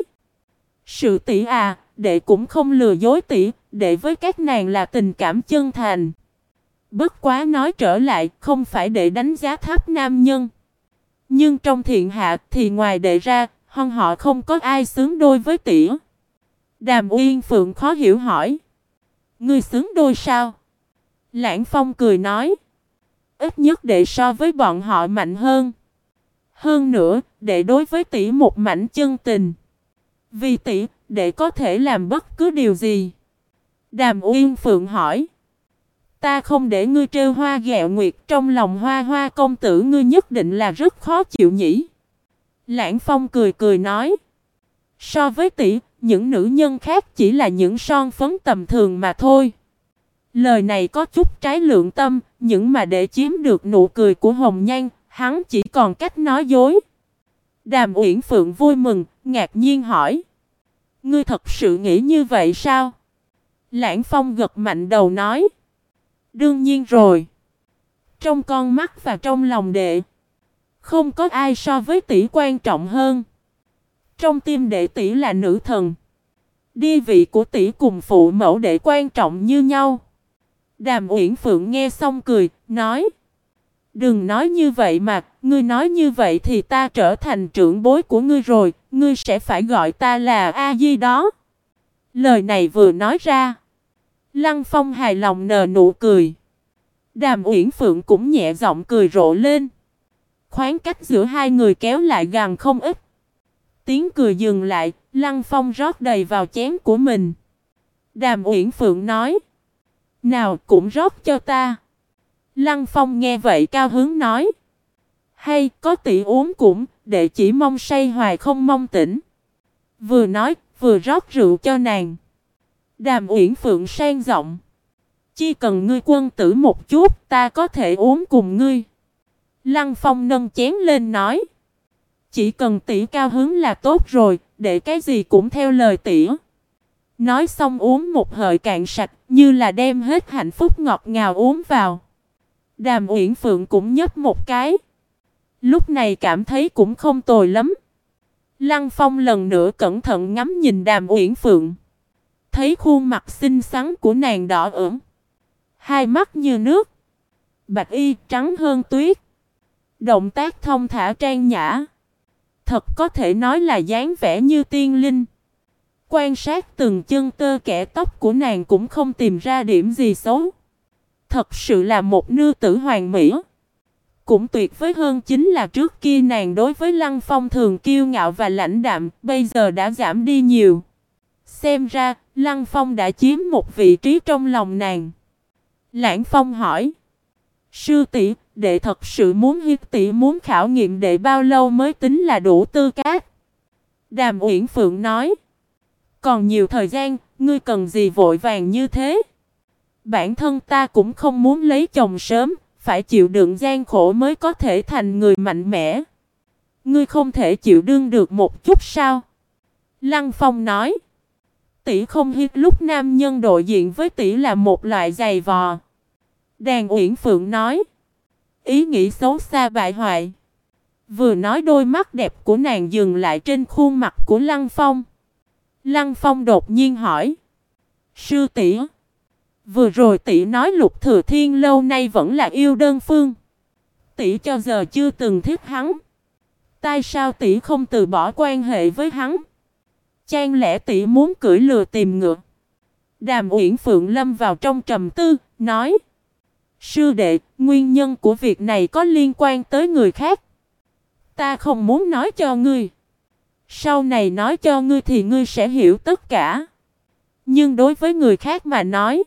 Sự tỷ à, đệ cũng không lừa dối tỷ, đệ với các nàng là tình cảm chân thành. Bất quá nói trở lại, không phải để đánh giá thấp nam nhân. Nhưng trong thiện hạ thì ngoài đệ ra, họ không có ai xứng đôi với tỷ. Đàm Uyên Phượng khó hiểu hỏi. Ngươi xứng đôi sao? Lãng Phong cười nói. Ít nhất đệ so với bọn họ mạnh hơn. Hơn nữa, đệ đối với tỷ một mảnh chân tình. Vì tỷ, đệ có thể làm bất cứ điều gì. Đàm Uyên Phượng hỏi. Ta không để ngươi trêu hoa ghẹo nguyệt, trong lòng Hoa Hoa công tử ngươi nhất định là rất khó chịu nhỉ. Lãng Phong cười cười nói. So với tỷ, những nữ nhân khác chỉ là những son phấn tầm thường mà thôi. Lời này có chút trái lương tâm, nhưng mà để chiếm được nụ cười của Hồng Nhan, hắn chỉ còn cách nói dối. Đàm Uyển Phượng vui mừng, ngạc nhiên hỏi. Ngươi thật sự nghĩ như vậy sao? Lãng Phong gật mạnh đầu nói. Đương nhiên rồi. Trong con mắt và trong lòng đệ, không có ai so với tỷ quan trọng hơn. Trong tim đệ tỷ là nữ thần. Địa vị của tỷ cùng phụ mẫu đệ quan trọng như nhau. Đàm Uyển Phượng nghe xong cười, nói. Đừng nói như vậy mà, ngươi nói như vậy thì ta trở thành trưởng bối của ngươi rồi, ngươi sẽ phải gọi ta là A Di đó. Lời này vừa nói ra, Lăng Phong hài lòng nở nụ cười. Đàm Uyển Phượng cũng nhẹ giọng cười rộ lên. Khoảng cách giữa hai người kéo lại gần không ít. Tiếng cười dừng lại, Lăng Phong rót đầy vào chén của mình. Đàm Uyển Phượng nói. Nào cũng rót cho ta. Lăng Phong nghe vậy cao hứng nói. Hay có tỷ uống cũng, đệ chỉ mong say hoài không mong tỉnh. Vừa nói, vừa rót rượu cho nàng. Đàm Uyển Phượng sang giọng. Chỉ cần ngươi quân tử một chút, ta có thể uống cùng ngươi. Lăng Phong nâng chén lên nói. Chỉ cần tỷ cao hứng là tốt rồi, để cái gì cũng theo lời tỷ. Nói xong uống một hơi cạn sạch, như là đem hết hạnh phúc ngọt ngào uống vào. Đàm Uyển Phượng cũng nhấp một cái. Lúc này cảm thấy cũng không tồi lắm. Lăng Phong lần nữa cẩn thận ngắm nhìn Đàm Uyển Phượng. Thấy khuôn mặt xinh xắn của nàng đỏ ửng, hai mắt như nước, bạch y trắng hơn tuyết, động tác thông thả trang nhã, thật có thể nói là dáng vẻ như tiên linh. Quan sát từng chân tơ kẽ tóc của nàng cũng không tìm ra điểm gì xấu. Thật sự là một nữ tử hoàn mỹ. Cũng tuyệt vời hơn chính là trước kia nàng đối với Lăng Phong thường kiêu ngạo và lãnh đạm, bây giờ đã giảm đi nhiều. Xem ra, Lăng Phong đã chiếm một vị trí trong lòng nàng. Lãng Phong hỏi. Sư tỷ, đệ thật sự muốn hiếp tỷ muốn khảo nghiệm đệ bao lâu mới tính là đủ tư cách? Đàm Uyển Phượng nói. Còn nhiều thời gian, ngươi cần gì vội vàng như thế? Bản thân ta cũng không muốn lấy chồng sớm, phải chịu đựng gian khổ mới có thể thành người mạnh mẽ. Ngươi không thể chịu đương được một chút sao? Lăng Phong nói. Tỷ không hiếp lúc nam nhân đối diện với tỷ là một loại giày vò. Đàm Uyển Phượng nói. Ý nghĩ xấu xa bại hoại. Vừa nói đôi mắt đẹp của nàng dừng lại trên khuôn mặt của Lăng Phong. Lăng Phong đột nhiên hỏi. Sư tỷ, vừa rồi tỷ nói Lục Thừa Thiên lâu nay vẫn là yêu đơn phương. Tỷ cho giờ chưa từng thích hắn. Tại sao tỷ không từ bỏ quan hệ với hắn? Chẳng lẽ tỷ muốn cưỡi lừa tìm ngựa? Đàm Uyển Phượng lâm vào trong trầm tư, nói. Sư đệ, nguyên nhân của việc này có liên quan tới người khác. Ta không muốn nói cho ngươi. Sau này nói cho ngươi thì ngươi sẽ hiểu tất cả. Nhưng đối với người khác mà nói,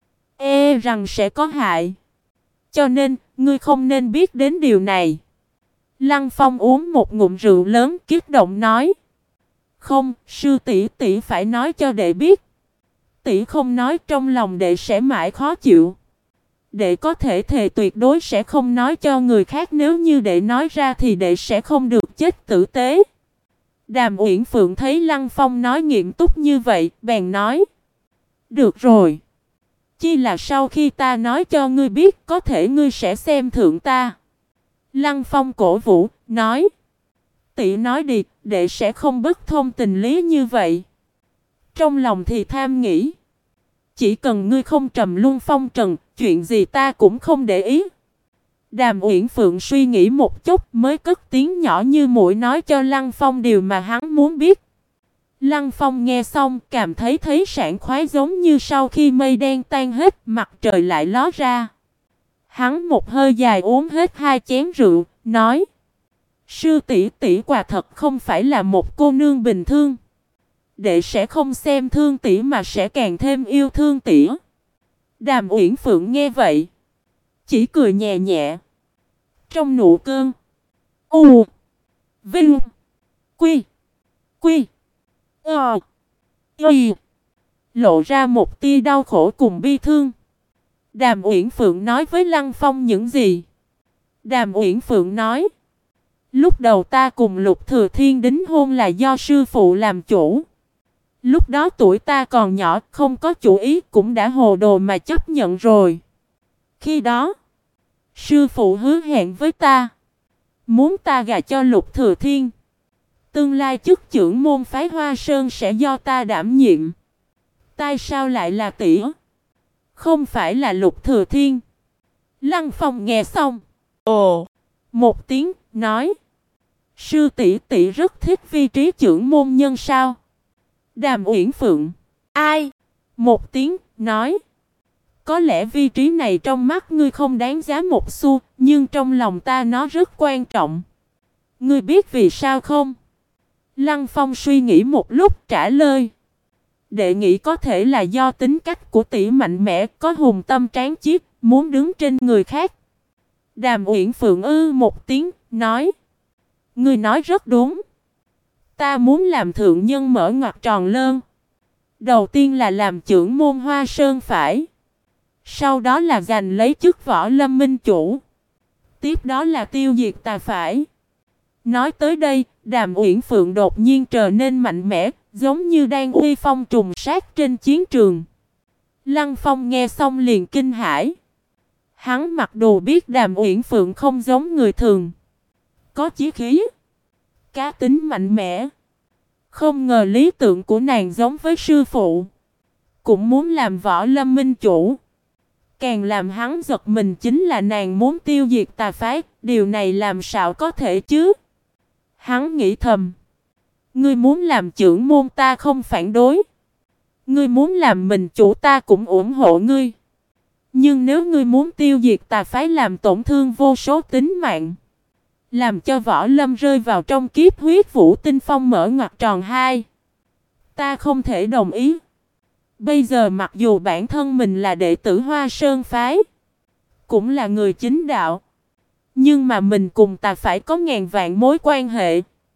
rằng sẽ có hại. Cho nên, ngươi không nên biết đến điều này. Lăng Phong uống một ngụm rượu lớn kích động nói. Không, sư tỷ tỷ phải nói cho đệ biết. Tỷ không nói trong lòng đệ sẽ mãi khó chịu. Đệ có thể thề tuyệt đối sẽ không nói cho người khác, nếu như đệ nói ra thì đệ sẽ không được chết tử tế. Đàm Uyển Phượng thấy Lăng Phong nói nghiêm túc như vậy, bèn nói. Được rồi. Chỉ là sau khi ta nói cho ngươi biết, có thể ngươi sẽ xem thượng ta. Lăng Phong cổ vũ, nói. Tỷ nói đi, đệ sẽ không bất thông tình lý như vậy. Trong lòng thì tham nghĩ. Chỉ cần ngươi không trầm luân phong trần, chuyện gì ta cũng không để ý. Đàm Uyển Phượng suy nghĩ một chút mới cất tiếng nhỏ như muội nói cho Lăng Phong điều mà hắn muốn biết. Lăng Phong nghe xong cảm thấy sảng khoái, giống như sau khi mây đen tan hết, mặt trời lại ló ra. Hắn một hơi dài uống hết 2 chén rượu, nói. Sư tỷ tỷ quả thật không phải là một cô nương bình thường. Đệ sẽ không xem thương tỷ mà sẽ càng thêm yêu thương tỷ. Đàm Uyển Phượng nghe vậy, chỉ cười nhẹ nhẹ. Trong nụ cơn U Vinh Quy Quy Y lộ ra một tia đau khổ cùng bi thương. Đàm Uyển Phượng nói với Lăng Phong những gì? Đàm Uyển Phượng nói. Lúc đầu ta cùng Lục Thừa Thiên đính hôn là do sư phụ làm chủ. Lúc đó tuổi ta còn nhỏ, không có chủ ý, cũng đã hồ đồ mà chấp nhận rồi. Khi đó, sư phụ hứa hẹn với ta, muốn ta gả cho Lục Thừa Thiên. Tương lai chức trưởng môn phái Hoa Sơn sẽ do ta đảm nhiệm. Tại sao lại là tỷ? Không phải là Lục Thừa Thiên. Lăng Phong nghe xong. Ồ! Một tiếng, nói. Sư tỷ tỷ rất thích vị trí trưởng môn nhân sao? Đàm Uyển Phượng. Ai? Một tiếng, nói. Có lẽ vị trí này trong mắt ngươi không đáng giá một xu, nhưng trong lòng ta nó rất quan trọng. Ngươi biết vì sao không? Lăng Phong suy nghĩ một lúc trả lời. Đệ nghĩ có thể là do tính cách của tỷ mạnh mẽ, có hùng tâm tráng chiết, muốn đứng trên người khác. Đàm Uyển Phượng một tiếng, nói. Ngươi nói rất đúng. Ta muốn làm thượng nhân mở ngoặc tròn lơn. Đầu tiên là làm trưởng môn Hoa Sơn phải. Sau đó là giành lấy chức võ lâm minh chủ. Tiếp đó là tiêu diệt tà phải. Nói tới đây, Đàm Uyển Phượng đột nhiên trở nên mạnh mẽ, giống như đang uy phong trùng sát trên chiến trường. Lăng Phong nghe xong liền kinh hãi. Hắn mặc dù biết Đàm Uyển Phượng không giống người thường, có chí khí, cá tính mạnh mẽ. Không ngờ lý tưởng của nàng giống với sư phụ, cũng muốn làm võ lâm minh chủ. Càng làm hắn giật mình chính là nàng muốn tiêu diệt tà phái, điều này làm sao có thể chứ? Hắn nghĩ thầm. Ngươi muốn làm trưởng môn ta không phản đối. Ngươi muốn làm mình chủ ta cũng ủng hộ ngươi. Nhưng nếu ngươi muốn tiêu diệt tà phái làm tổn thương vô số tính mạng, làm cho võ lâm rơi vào trong kiếp huyết vũ tinh phong mở ngoặc tròn 2, ta không thể đồng ý. Bây giờ mặc dù bản thân mình là đệ tử Hoa Sơn phái, cũng là người chính đạo, nhưng mà mình cùng tà phải có ngàn vạn mối quan hệ.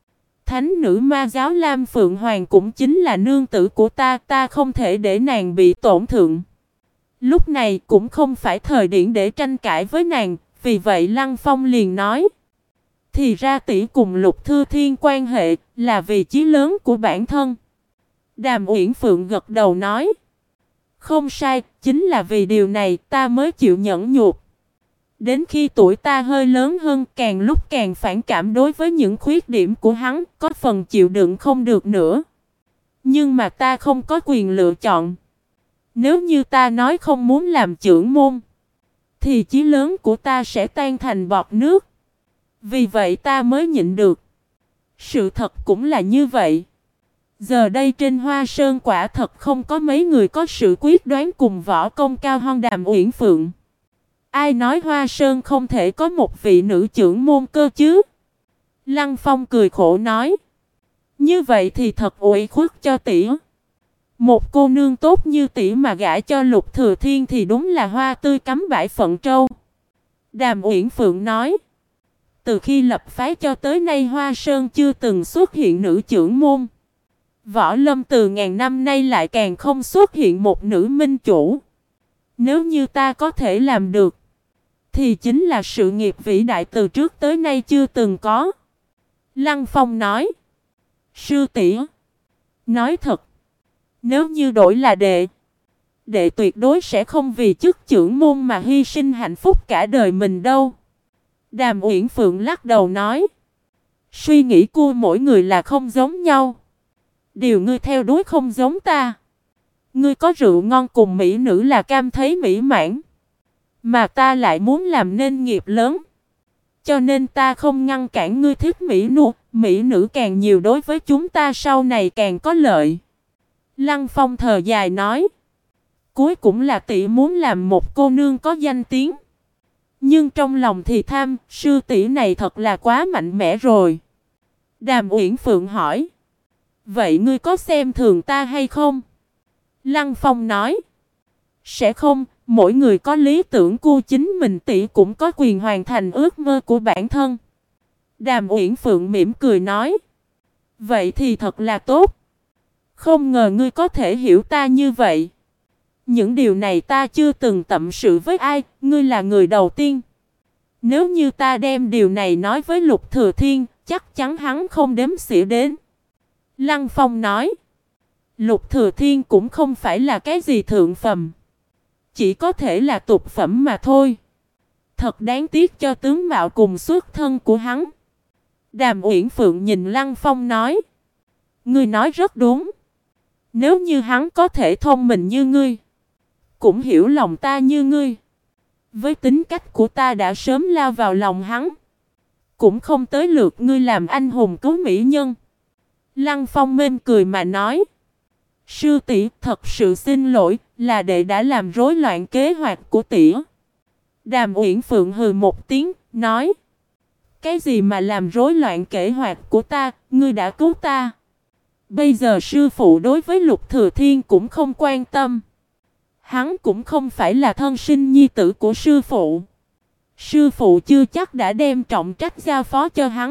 thánh nữ ma giáo Lam Phượng Hoàng cũng chính là nương tử của ta, ta không thể để nàng bị tổn thương. Lúc này cũng không phải thời điểm để tranh cãi với nàng, vì vậy Lăng Phong liền nói. Thì ra tỷ cùng Lục Thư Thiên quan hệ là vì chí lớn của bản thân. Đàm Uyển Phượng gật đầu nói. Không sai, chính là vì điều này ta mới chịu nhẫn nhục. Đến khi tuổi ta hơi lớn hơn, càng lúc càng phản cảm đối với những khuyết điểm của hắn, có phần chịu đựng không được nữa. Nhưng mà ta không có quyền lựa chọn. Nếu như ta nói không muốn làm trưởng môn, thì chí lớn của ta sẽ tan thành bọt nước. Vì vậy ta mới nhịn được. Sự thật cũng là như vậy. Giờ đây trên Hoa Sơn quả thật không có mấy người có sự quyết đoán cùng võ công cao hơn Đàm Uyển Phượng. Ai nói Hoa Sơn không thể có một vị nữ trưởng môn cơ chứ? Lăng Phong cười khổ nói. Như vậy thì thật uỷ khuất cho tỷ. Một cô nương tốt như tỷ mà gả cho Lục Thừa Thiên thì đúng là hoa tươi cắm bãi phận trâu. Đàm Uyển Phượng nói. Từ khi lập phái cho tới nay Hoa Sơn chưa từng xuất hiện nữ trưởng môn. Võ lâm từ ngàn năm nay lại càng không xuất hiện một nữ minh chủ. Nếu như ta có thể làm được, thì chính là sự nghiệp vĩ đại từ trước tới nay chưa từng có. Lăng Phong nói. Sư tỷ, nói thật, nếu như đổi là đệ tuyệt đối sẽ không vì chức trưởng môn mà hy sinh hạnh phúc cả đời mình đâu. Đàm Uyển Phượng lắc đầu nói. Suy nghĩ của mỗi người là không giống nhau. Điều ngươi theo đuổi không giống ta. Ngươi có rượu ngon cùng mỹ nữ là cam thấy mỹ mãn. Mà ta lại muốn làm nên nghiệp lớn. Cho nên ta không ngăn cản ngươi thích mỹ nữ càng nhiều đối với chúng ta sau này càng có lợi. Lăng Phong thở dài nói. Cuối cùng là tỷ muốn làm một cô nương có danh tiếng. Nhưng trong lòng thì tham, sư tỷ này thật là quá mạnh mẽ rồi. Đàm Uyển Phượng hỏi. Vậy ngươi có xem thường ta hay không? Lăng Phong nói. Sẽ không, mỗi người có lý tưởng của chính mình, tỷ cũng có quyền hoàn thành ước mơ của bản thân. Đàm Uyển Phượng mỉm cười nói. Vậy thì thật là tốt. Không ngờ ngươi có thể hiểu ta như vậy. Những điều này ta chưa từng tâm sự với ai, ngươi là người đầu tiên. Nếu như ta đem điều này nói với Lục Thừa Thiên, chắc chắn hắn không đếm xỉa đến. Lăng Phong nói. Lục Thừa Thiên cũng không phải là cái gì thượng phẩm. Chỉ có thể là tục phẩm mà thôi. Thật đáng tiếc cho tướng mạo cùng xuất thân của hắn. Đàm Uyển Phượng nhìn Lăng Phong nói. Ngươi nói rất đúng. Nếu như hắn có thể thông minh như ngươi, cũng hiểu lòng ta như ngươi, với tính cách của ta đã sớm lao vào lòng hắn. Cũng không tới lượt ngươi làm anh hùng cứu mỹ nhân. Lăng Phong mên cười mà nói. Sư tỷ, thật sự xin lỗi, là đệ đã làm rối loạn kế hoạch của tỷ. Đàm Uyển Phượng hừ một tiếng, nói. Cái gì mà làm rối loạn kế hoạch của ta, ngươi đã cứu ta. Bây giờ sư phụ đối với Lục Thừa Thiên cũng không quan tâm. Hắn cũng không phải là thân sinh nhi tử của sư phụ. Sư phụ chưa chắc đã đem trọng trách giao phó cho hắn.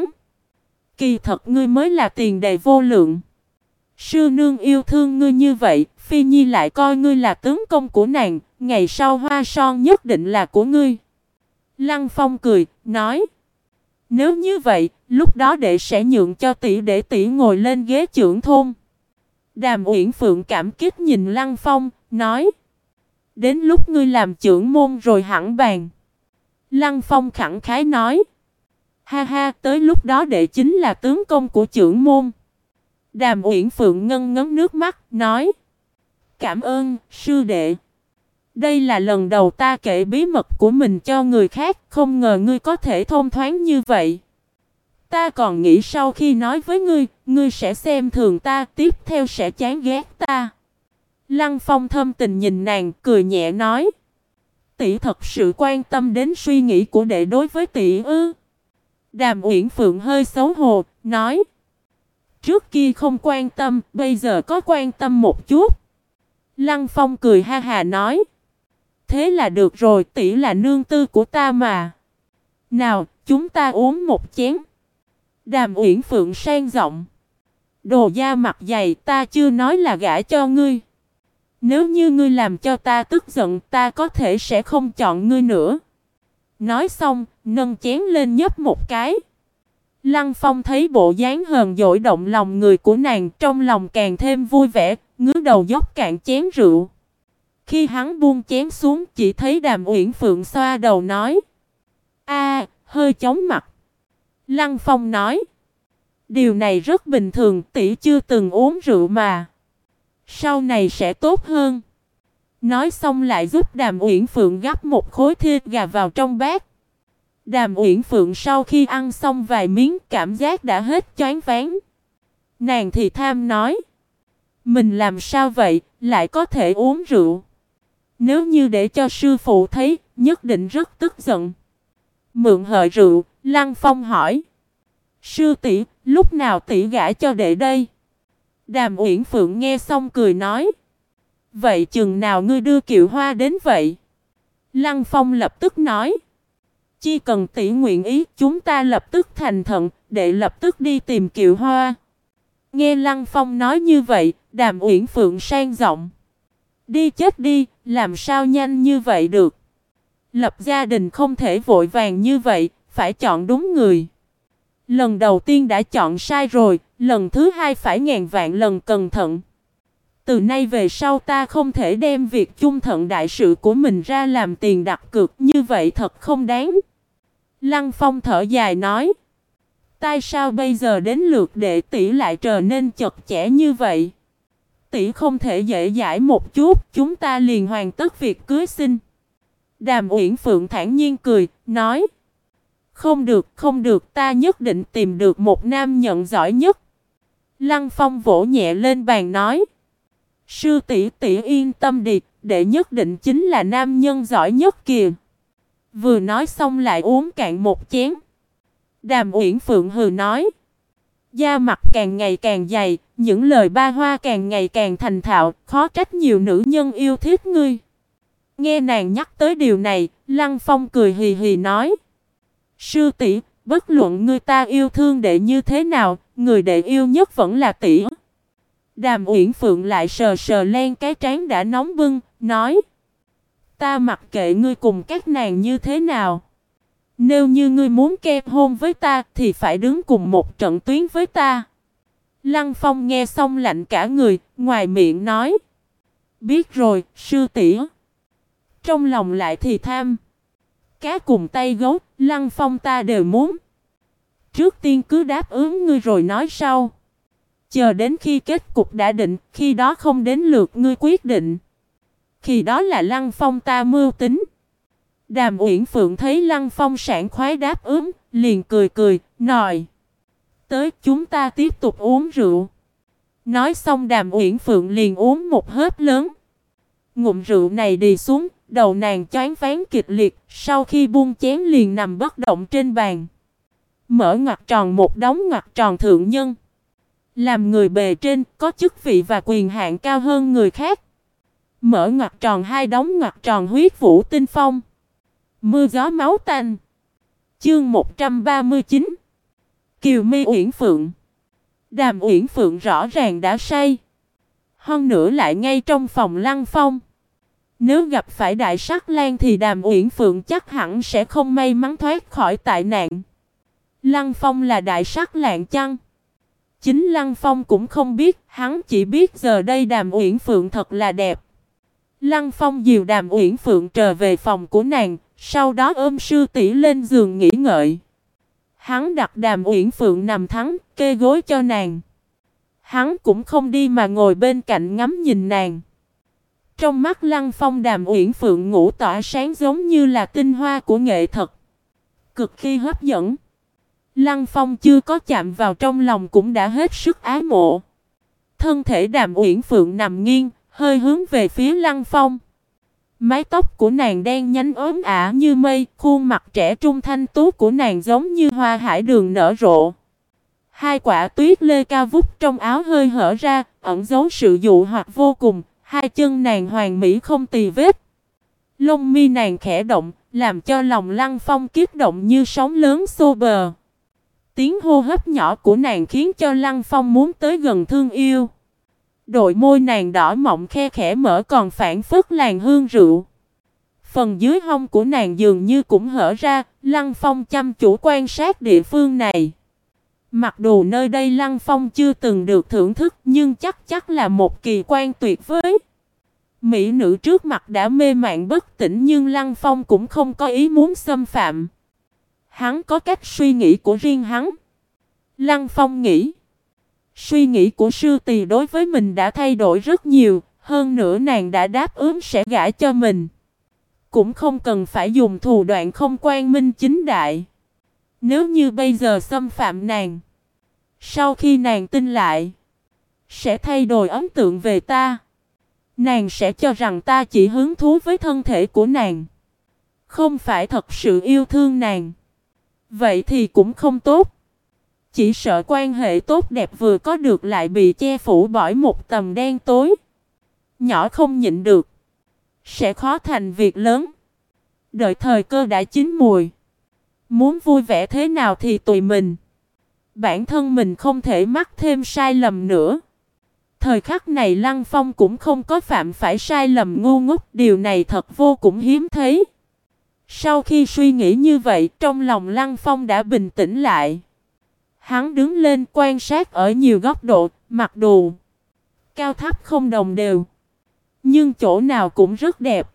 Kỳ thật ngươi mới là tiền đề vô lượng. Sư nương yêu thương ngươi như vậy, Phi Nhi lại coi ngươi là tướng công của nàng, ngày sau Hoa Son nhất định là của ngươi. Lăng Phong cười, nói. Nếu như vậy, lúc đó đệ sẽ nhượng cho tỷ để tỷ ngồi lên ghế trưởng thôn. Đàm Uyển Phượng cảm kích nhìn Lăng Phong, nói. Đến lúc ngươi làm trưởng môn rồi hẳn bàn. Lăng Phong khẳng khái nói. Ha ha, tới lúc đó đệ chính là tướng công của trưởng môn. Đàm Uyển Phượng ngân ngấn nước mắt, nói. Cảm ơn, sư đệ. Đây là lần đầu ta kể bí mật của mình cho người khác, không ngờ ngươi có thể thông thoáng như vậy. Ta còn nghĩ sau khi nói với ngươi sẽ xem thường ta, tiếp theo sẽ chán ghét ta. Lăng Phong thâm tình nhìn nàng, cười nhẹ nói. Tỷ thật sự quan tâm đến suy nghĩ của đệ đối với tỷ ư? Đàm Uyển Phượng hơi xấu hổ, nói. Trước kia không quan tâm, bây giờ có quan tâm một chút. Lăng Phong cười ha hà nói. Thế là được rồi, tỷ là nương tư của ta mà. Nào, chúng ta uống một chén. Đàm Uyển Phượng sang giọng. Đồ da mặt dày, ta chưa nói là gả cho ngươi. Nếu như ngươi làm cho ta tức giận, ta có thể sẽ không chọn ngươi nữa. Nói xong, nâng chén lên nhấp một cái. Lăng Phong thấy bộ dáng hờn dỗi động lòng người của nàng, trong lòng càng thêm vui vẻ, ngước đầu dốc cạn chén rượu. Khi hắn buông chén xuống, chỉ thấy Đàm Uyển Phượng xoa đầu nói: "A, hơi chóng mặt." Lăng Phong nói: "Điều này rất bình thường, tỷ chưa từng uống rượu mà. Sau này sẽ tốt hơn." Nói xong lại giúp Đàm Uyển Phượng gắp một khối thịt gà vào trong bát. Đàm Uyển Phượng sau khi ăn xong vài miếng, cảm giác đã hết choáng váng. Nàng thì tham nói: "Mình làm sao vậy, lại có thể uống rượu? Nếu như để cho sư phụ thấy, nhất định rất tức giận." Mượn hời rượu, Lăng Phong hỏi: "Sư tỷ, lúc nào tỷ gả cho đệ đây?" Đàm Uyển Phượng nghe xong cười nói: "Vậy chừng nào ngươi đưa Kiều Hoa đến vậy?" Lăng Phong lập tức nói: "Chỉ cần tỷ nguyện ý, chúng ta lập tức thành thận, đệ lập tức đi tìm Kiều Hoa." Nghe Lăng Phong nói như vậy, Đàm Uyển Phượng sang giọng: "Đi chết đi, làm sao nhanh như vậy được? Lập gia đình không thể vội vàng như vậy, phải chọn đúng người. Lần đầu tiên đã chọn sai rồi, lần thứ hai phải ngàn vạn lần cẩn thận. Từ nay về sau ta không thể đem việc chung thận đại sự của mình ra làm tiền đặt cược, như vậy thật không đáng." Lăng Phong thở dài nói: "Tại sao bây giờ đến lượt đệ tỷ lại trở nên chật chẽ như vậy? Tỷ không thể dễ dãi một chút, chúng ta liền hoàn tất việc cưới xin." Đàm Uyển Phượng thản nhiên cười, nói: "Không được, không được, ta nhất định tìm được một nam nhân giỏi nhất." Lăng Phong vỗ nhẹ lên bàn nói: "Sư tỷ tỷ yên tâm đi, đệ nhất định chính là nam nhân giỏi nhất kìa." Vừa nói xong lại uống cạn một chén. Đàm Uyển Phượng hừ nói: "Da mặt càng ngày càng dày, những lời ba hoa càng ngày càng thành thạo, khó trách nhiều nữ nhân yêu thích ngươi." Nghe nàng nhắc tới điều này, Lăng Phong cười hì hì nói: "Sư tỷ, bất luận ngươi ta yêu thương đệ như thế nào, người đệ yêu nhất vẫn là tỷ." Đàm Uyển Phượng lại sờ sờ lên cái trán đã nóng bưng, nói: "Ta mặc kệ ngươi cùng các nàng như thế nào. Nếu như ngươi muốn kết hôn với ta thì phải đứng cùng một trận tuyến với ta." Lăng Phong nghe xong lạnh cả người, ngoài miệng nói: "Biết rồi, sư tỷ." Trong lòng lại thì tham: "Cá cùng tay gấu, Lăng Phong ta đều muốn. Trước tiên cứ đáp ứng ngươi rồi nói sau. Chờ đến khi kết cục đã định, khi đó không đến lượt ngươi quyết định. Khi đó là Lăng Phong ta mưu tính." Đàm Uyển Phượng thấy Lăng Phong sảng khoái đáp ứng, liền cười cười, nói: "Tới, chúng ta tiếp tục uống rượu." Nói xong Đàm Uyển Phượng liền uống một hớp lớn. Ngụm rượu này đi xuống, đầu nàng choáng váng kịch liệt, sau khi buông chén liền nằm bất động trên bàn. Mở ngoặc tròn một đống ngoặc tròn thượng nhân. Làm người bề trên, có chức vị và quyền hạn cao hơn người khác. Mở ngoặc tròn hai đống ngoặc tròn huyết vũ tinh phong. Mưa gió máu tanh. Chương 139. Kiều Mi Uyển Phượng. Đàm Uyển Phượng rõ ràng đã say. Hơn nữa lại ngay trong phòng Lăng Phong. Nếu gặp phải Đại Sắc Lang thì Đàm Uyển Phượng chắc hẳn sẽ không may mắn thoát khỏi tai nạn. Lăng Phong là Đại Sắc Lang chăng? Chính Lăng Phong cũng không biết, hắn chỉ biết giờ đây Đàm Uyển Phượng thật là đẹp. Lăng Phong dìu Đàm Uyển Phượng trở về phòng của nàng, sau đó ôm sư tỷ lên giường nghỉ ngợi. Hắn đặt Đàm Uyển Phượng nằm thẳng, kê gối cho nàng. Hắn cũng không đi mà ngồi bên cạnh ngắm nhìn nàng. Trong mắt Lăng Phong, Đàm Uyển Phượng ngủ tỏa sáng giống như là tinh hoa của nghệ thuật, cực kỳ hấp dẫn. Lăng Phong chưa có chạm vào trong lòng cũng đã hết sức ái mộ. Thân thể Đàm Uyển Phượng nằm nghiêng, hơi hướng về phía Lăng Phong. Mái tóc của nàng đen nhánh ốm ả như mây, khuôn mặt trẻ trung thanh tú của nàng giống như hoa hải đường nở rộ. Hai quả tuyết lê cao vút trong áo hơi hở ra, ẩn giấu sự dụ hoặc vô cùng. Hai chân nàng hoàn mỹ không tì vết. Lông mi nàng khẽ động, làm cho lòng Lăng Phong kiếp động như sóng lớn xô bờ. Tiếng hô hấp nhỏ của nàng khiến cho Lăng Phong muốn tới gần thương yêu. Đôi môi nàng đỏ mọng khe khẽ mở còn phảng phất làn hương rượu. Phần dưới hông của nàng dường như cũng hở ra, Lăng Phong chăm chú quan sát địa phương này. Mặc dù nơi đây Lăng Phong chưa từng được thưởng thức nhưng chắc là một kỳ quan tuyệt vời. Mỹ nữ trước mặt đã mê mạn bất tỉnh nhưng Lăng Phong cũng không có ý muốn xâm phạm. Hắn có cách suy nghĩ của riêng hắn. Lăng Phong nghĩ, suy nghĩ của sư tỳ đối với mình đã thay đổi rất nhiều, hơn nữa nàng đã đáp ứng sẽ gả cho mình. Cũng không cần phải dùng thủ đoạn không quang minh chính đại. Nếu như bây giờ xâm phạm nàng, sau khi nàng tin lại, sẽ thay đổi ấn tượng về ta. Nàng sẽ cho rằng ta chỉ hứng thú với thân thể của nàng, không phải thật sự yêu thương nàng. Vậy thì cũng không tốt. Chỉ sợ quan hệ tốt đẹp vừa có được lại bị che phủ bởi một tầm đen tối. Nhỏ không nhịn được, sẽ khó thành việc lớn. Đợi thời cơ đã chín mùi. Muốn vui vẻ thế nào thì tùy mình. Bản thân mình không thể mắc thêm sai lầm nữa. Thời khắc này Lăng Phong cũng không có phạm phải sai lầm ngu ngốc. Điều này thật vô cùng hiếm thấy. Sau khi suy nghĩ như vậy, trong lòng Lăng Phong đã bình tĩnh lại. Hắn đứng lên quan sát ở nhiều góc độ, mặc dù cao thấp không đồng đều, nhưng chỗ nào cũng rất đẹp.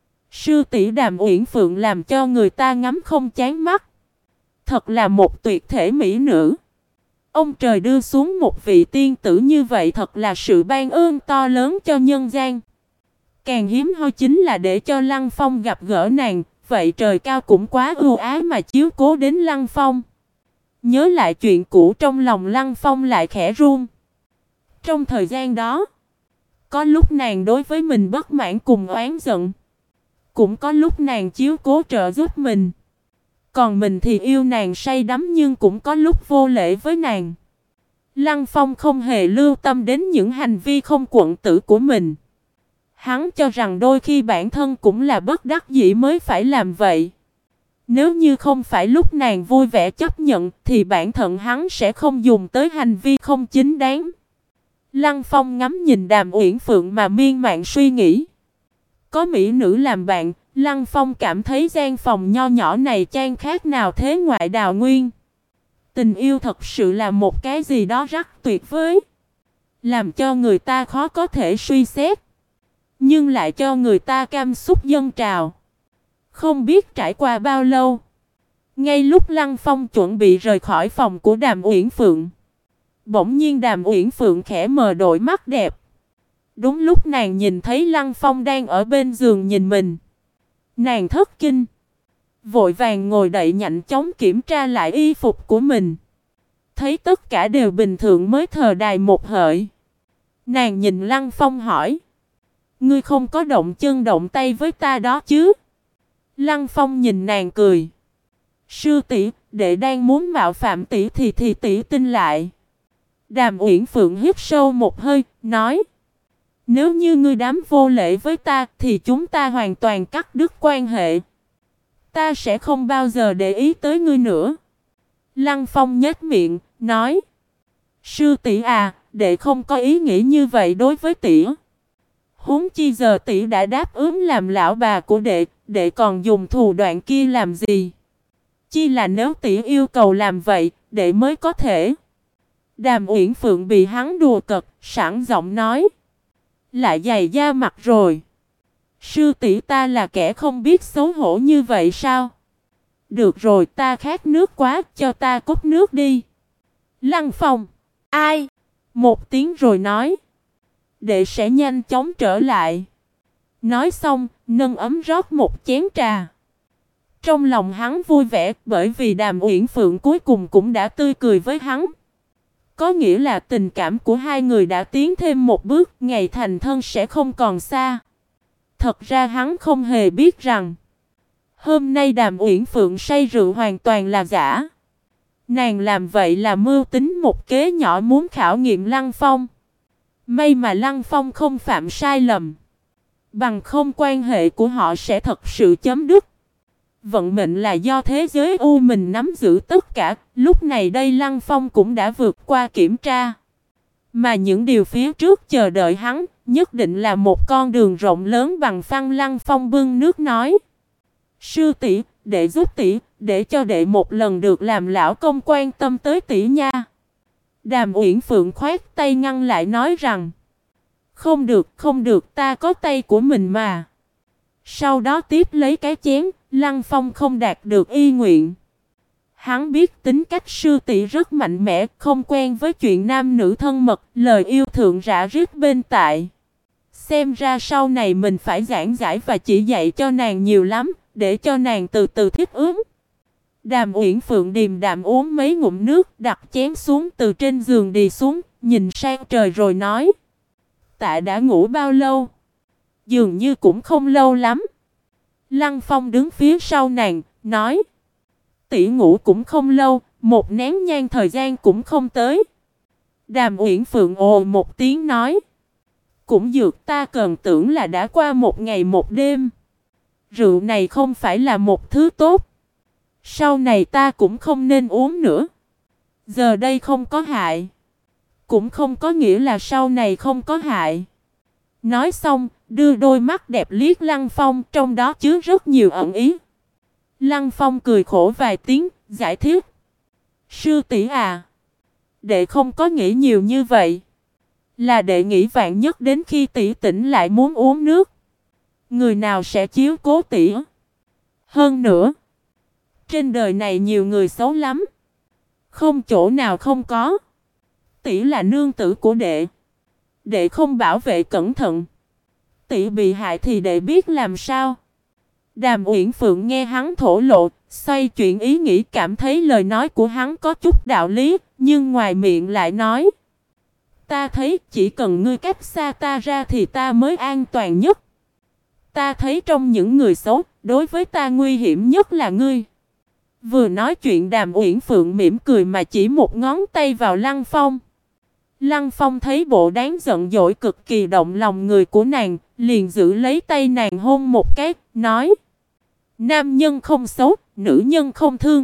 Sư tỷ Đàm Uyển Phượng làm cho người ta ngắm không chán mắt. Thật là một tuyệt thể mỹ nữ. Ông trời đưa xuống một vị tiên tử như vậy thật là sự ban ơn to lớn cho nhân gian. Càng hiếm hoi chính là để cho Lăng Phong gặp gỡ nàng. Vậy trời cao cũng quá ưu ái mà chiếu cố đến Lăng Phong. Nhớ lại chuyện cũ trong lòng Lăng Phong lại khẽ run. Trong thời gian đó, có lúc nàng đối với mình bất mãn cùng oán giận. Cũng có lúc nàng chiếu cố trợ giúp mình. Còn mình thì yêu nàng say đắm nhưng cũng có lúc vô lễ với nàng. Lăng Phong không hề lưu tâm đến những hành vi không quận tử của mình. Hắn cho rằng đôi khi bản thân cũng là bất đắc dĩ mới phải làm vậy. Nếu như không phải lúc nàng vui vẻ chấp nhận thì bản thân hắn sẽ không dùng tới hành vi không chính đáng. Lăng Phong ngắm nhìn Đàm Uyển Phượng mà miên man suy nghĩ. Có mỹ nữ làm bạn, Lăng Phong cảm thấy gian phòng nho nhỏ này chan khác nào thế ngoại đào nguyên. Tình yêu thật sự là một cái gì đó rất tuyệt vời, làm cho người ta khó có thể suy xét, nhưng lại cho người ta cảm xúc dâng trào. Không biết trải qua bao lâu, ngay lúc Lăng Phong chuẩn bị rời khỏi phòng của Đàm Uyển Phượng, bỗng nhiên Đàm Uyển Phượng khẽ mở đôi mắt đẹp. Đúng lúc nàng nhìn thấy Lăng Phong đang ở bên giường nhìn mình, nàng thất kinh, vội vàng ngồi dậy nhanh chóng kiểm tra lại y phục của mình. Thấy tất cả đều bình thường mới thở dài một hơi. Nàng nhìn Lăng Phong hỏi: "Ngươi không có động chân động tay với ta đó chứ?" Lăng Phong nhìn nàng cười: "Sư tỷ, đệ đang muốn mạo phạm tỷ thì tỷ tin lại." Đàm Uyển Phượng hít sâu một hơi, nói: "Nếu như ngươi dám vô lễ với ta thì chúng ta hoàn toàn cắt đứt quan hệ. Ta sẽ không bao giờ để ý tới ngươi nữa." Lăng Phong nhếch miệng, nói: "Sư tỷ à, đệ không có ý nghĩ như vậy đối với tỷ. Huống chi giờ tỷ đã đáp ứng làm lão bà của đệ, đệ còn dùng thủ đoạn kia làm gì? Chi là nếu tỷ yêu cầu làm vậy, đệ mới có thể." Đàm Uyển Phượng bị hắn đùa cợt, sẵn giọng nói: "Lại dày da mặt rồi. Sư tỷ ta là kẻ không biết xấu hổ như vậy sao? Được rồi, ta khát nước quá, cho ta cốc nước đi." Lăng Phong: "Ai?" Một tiếng rồi nói: "Đệ sẽ nhanh chóng trở lại." Nói xong, nâng ấm rót một chén trà. Trong lòng hắn vui vẻ bởi vì Đàm Uyển Phượng cuối cùng cũng đã tươi cười với hắn. Có nghĩa là tình cảm của hai người đã tiến thêm một bước, ngày thành thân sẽ không còn xa. Thật ra hắn không hề biết rằng hôm nay Đàm Uyển Phượng say rượu hoàn toàn là giả. Nàng làm vậy là mưu tính một kế nhỏ muốn khảo nghiệm Lăng Phong. May mà Lăng Phong không phạm sai lầm, bằng không quan hệ của họ sẽ thật sự chấm dứt. Vận mệnh là do thế giới u mình nắm giữ tất cả, lúc này đây Lăng Phong cũng đã vượt qua kiểm tra. Mà những điều phía trước chờ đợi hắn, nhất định là một con đường rộng lớn bằng phẳng. Lăng Phong bưng nước nói: "Sư tỷ, đệ giúp tỷ, để cho đệ một lần được làm lão công quan tâm tới tỷ nha." Đàm Uyển Phượng khoát tay ngăn lại nói rằng: "Không được, không được, ta có tay của mình mà." Sau đó tiếp lấy cái chén, Lăng Phong không đạt được y nguyện. Hắn biết tính cách sư tỷ rất mạnh mẽ, không quen với chuyện nam nữ thân mật, lời yêu thượng rã rít bên tại. Xem ra sau này mình phải giảng giải và chỉ dạy cho nàng nhiều lắm, để cho nàng từ từ thích ứng. Đàm Uyển Phượng điềm đạm uống mấy ngụm nước, đặt chén xuống từ trên giường đi xuống, nhìn sang trời rồi nói: "Tạ đã ngủ bao lâu?" "Dường như cũng không lâu lắm." Lăng Phong đứng phía sau nàng, nói: "Tỷ ngủ cũng không lâu, một nén nhang thời gian cũng không tới." Đàm Uyển Phượng ồ một tiếng nói: "Cũng dược, ta cần tưởng là đã qua một ngày một đêm. Rượu này không phải là một thứ tốt. Sau này ta cũng không nên uống nữa. Giờ đây không có hại, cũng không có nghĩa là sau này không có hại." Nói xong, đưa đôi mắt đẹp liếc Lăng Phong, trong đó chứa rất nhiều ẩn ý. Lăng Phong cười khổ vài tiếng, giải thích: "Sư tỷ à, đệ không có nghĩ nhiều như vậy. Là đệ nghĩ vạn nhất đến khi tỷ tỉnh lại muốn uống nước, người nào sẽ chiếu cố tỷ? Hơn nữa, trên đời này nhiều người xấu lắm, không chỗ nào không có. Tỷ là nương tử của đệ, đệ không bảo vệ cẩn thận, tỷ bị hại thì đệ biết làm sao?" Đàm Uyển Phượng nghe hắn thổ lộ, xoay chuyển ý nghĩ, cảm thấy lời nói của hắn có chút đạo lý, nhưng ngoài miệng lại nói: "Ta thấy chỉ cần ngươi cách xa ta ra thì ta mới an toàn nhất. Ta thấy trong những người xấu, đối với ta nguy hiểm nhất là ngươi." Vừa nói chuyện, Đàm Uyển Phượng mỉm cười mà chỉ một ngón tay vào Lăng Phong. Lăng Phong thấy bộ đáng giận dỗi cực kỳ động lòng người của nàng, liền giữ lấy tay nàng hôn một cái, nói: "Nam nhân không xấu, nữ nhân không thương.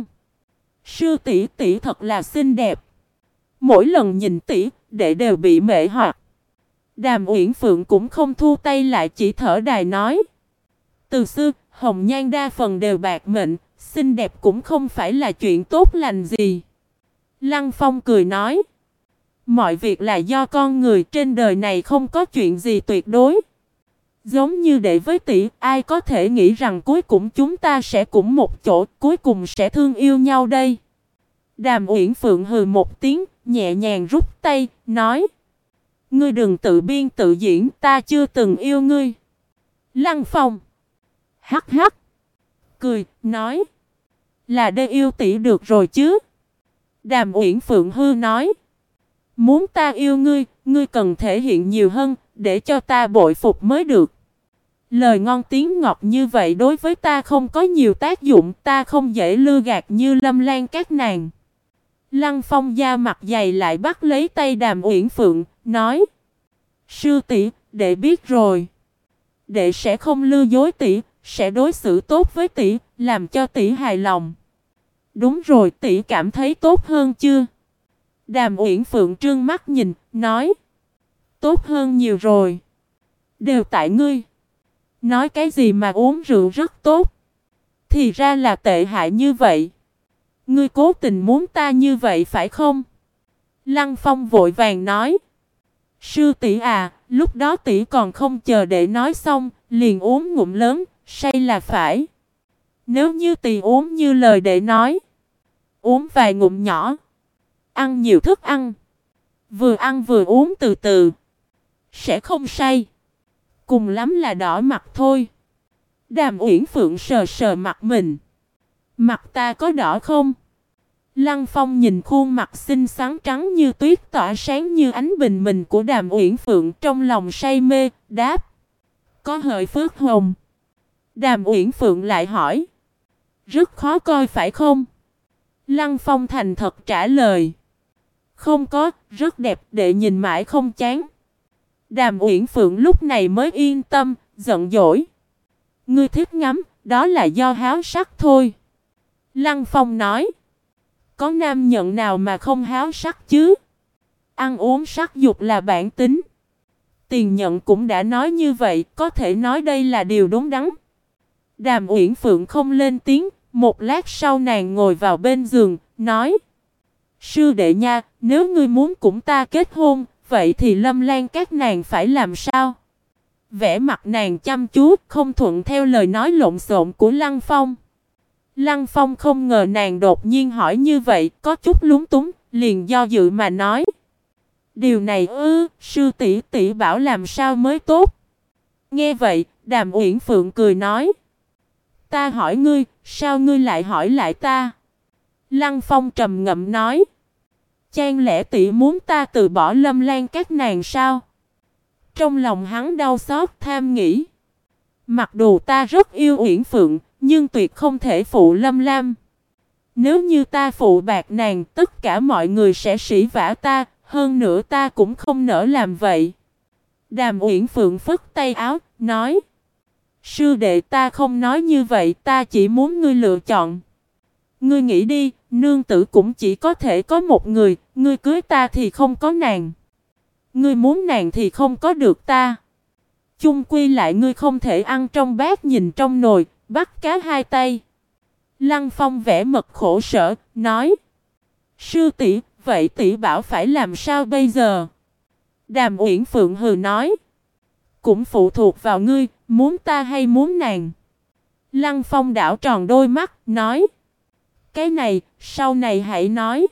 Sư tỷ tỷ thật là xinh đẹp. Mỗi lần nhìn tỷ, đệ đều bị mê hoặc." Đàm Uyển Phượng cũng không thu tay lại, chỉ thở dài nói: "Từ xưa, hồng nhan đa phần đều bạc mệnh, xinh đẹp cũng không phải là chuyện tốt lành gì." Lăng Phong cười nói: "Mọi việc là do con người, trên đời này không có chuyện gì tuyệt đối. Giống như đệ với tỷ, ai có thể nghĩ rằng cuối cùng chúng ta sẽ cùng một chỗ, cuối cùng sẽ thương yêu nhau đây?" Đàm Uyển Phượng hừ một tiếng, nhẹ nhàng rút tay, nói: "Ngươi đừng tự biên tự diễn, ta chưa từng yêu ngươi." Lăng Phong hắc hắc cười, nói: "Là đệ yêu tỷ được rồi chứ?" Đàm Uyển Phượng hư nói: "Muốn ta yêu ngươi, ngươi cần thể hiện nhiều hơn, để cho ta bội phục mới được. Lời ngon tiếng ngọt như vậy đối với ta không có nhiều tác dụng, ta không dễ lừa gạt như Lâm Lan các nàng." Lăng Phong da mặt dày lại bắt lấy tay Đàm Uyển Phượng, nói: "Sư tỷ, đệ biết rồi. Đệ sẽ không lừa dối tỷ, sẽ đối xử tốt với tỷ, làm cho tỷ hài lòng." "Đúng rồi, tỷ cảm thấy tốt hơn chưa?" Đàm Uyển Phượng trương mắt nhìn, nói: "Tốt hơn nhiều rồi. Đều tại ngươi. Nói cái gì mà uống rượu rất tốt, thì ra là tệ hại như vậy. Ngươi cố tình muốn ta như vậy phải không?" Lăng Phong vội vàng nói: "Sư tỷ à, lúc đó tỷ còn không chờ đệ nói xong, liền uống ngụm lớn, say là phải. Nếu như tỷ uống như lời đệ nói, uống vài ngụm nhỏ, ăn nhiều thức ăn vừa uống từ từ, sẽ không say. Cùng lắm là đỏ mặt thôi." Đàm Uyển Phượng sờ sờ mặt mình: "Mặt ta có đỏ không?" Lăng Phong nhìn khuôn mặt xinh xắn trắng như tuyết, tỏa sáng như ánh bình minh của Đàm Uyển Phượng, trong lòng say mê, đáp: "Có hơi phớt hồng." Đàm Uyển Phượng lại hỏi: "Rất khó coi phải không?" Lăng Phong thành thật trả lời: "Không có, rất đẹp, đệ nhìn mãi không chán." Đàm Uyển Phượng lúc này mới yên tâm, giận dỗi: "Ngươi thích ngắm, Đó là do háo sắc thôi. Lăng Phong nói. Có nam nhận nào mà không háo sắc chứ? Ăn uống sắc dục là bản tính. Tiền Nhận cũng đã nói như vậy, có thể nói đây là điều đúng đắn. Đàm Uyển Phượng không lên tiếng, một lát sau nàng ngồi vào bên giường, nói. Sư đệ nha, nếu ngươi muốn cùng ta kết hôn, vậy thì Lâm Lan các nàng phải làm sao? Vẻ mặt nàng chăm chú, không thuận theo lời nói lộn xộn của Lăng Phong. Lăng Phong không ngờ nàng đột nhiên hỏi như vậy, có chút lúng túng, liền do dự mà nói. Điều này sư tỷ tỷ bảo làm sao mới tốt. Nghe vậy, Đàm Uyển Phượng cười nói. Ta hỏi ngươi, sao ngươi lại hỏi lại ta? Lăng Phong trầm ngâm nói. Chẳng lẽ tỷ muốn ta từ bỏ Lâm Lan các nàng sao? Trong lòng hắn đau xót tham nghĩ. Mặc dù ta rất yêu Uyển Phượng, nhưng tuyệt không thể phụ Lâm Lam. Nếu như ta phụ bạc nàng, tất cả mọi người sẽ sỉ vả ta, hơn nữa ta cũng không nỡ làm vậy. Đàm Uyển Phượng phất tay áo, nói. Sư đệ ta không nói như vậy, ta chỉ muốn ngươi lựa chọn. Ngươi nghĩ đi, nương tử cũng chỉ có thể có một người, ngươi cưới ta thì không có nàng. Ngươi muốn nàng thì không có được ta. Chung quy lại ngươi không thể ăn trong bát nhìn trong nồi, bắt cá hai tay. Lăng Phong vẻ mặt khổ sở, nói. Sư tỷ, vậy tỷ bảo phải làm sao bây giờ? Đàm Uyển Phượng hừ nói. Cũng phụ thuộc vào ngươi, muốn ta hay muốn nàng. Lăng Phong đảo tròn đôi mắt, nói. Cái này, sau này hãy nói.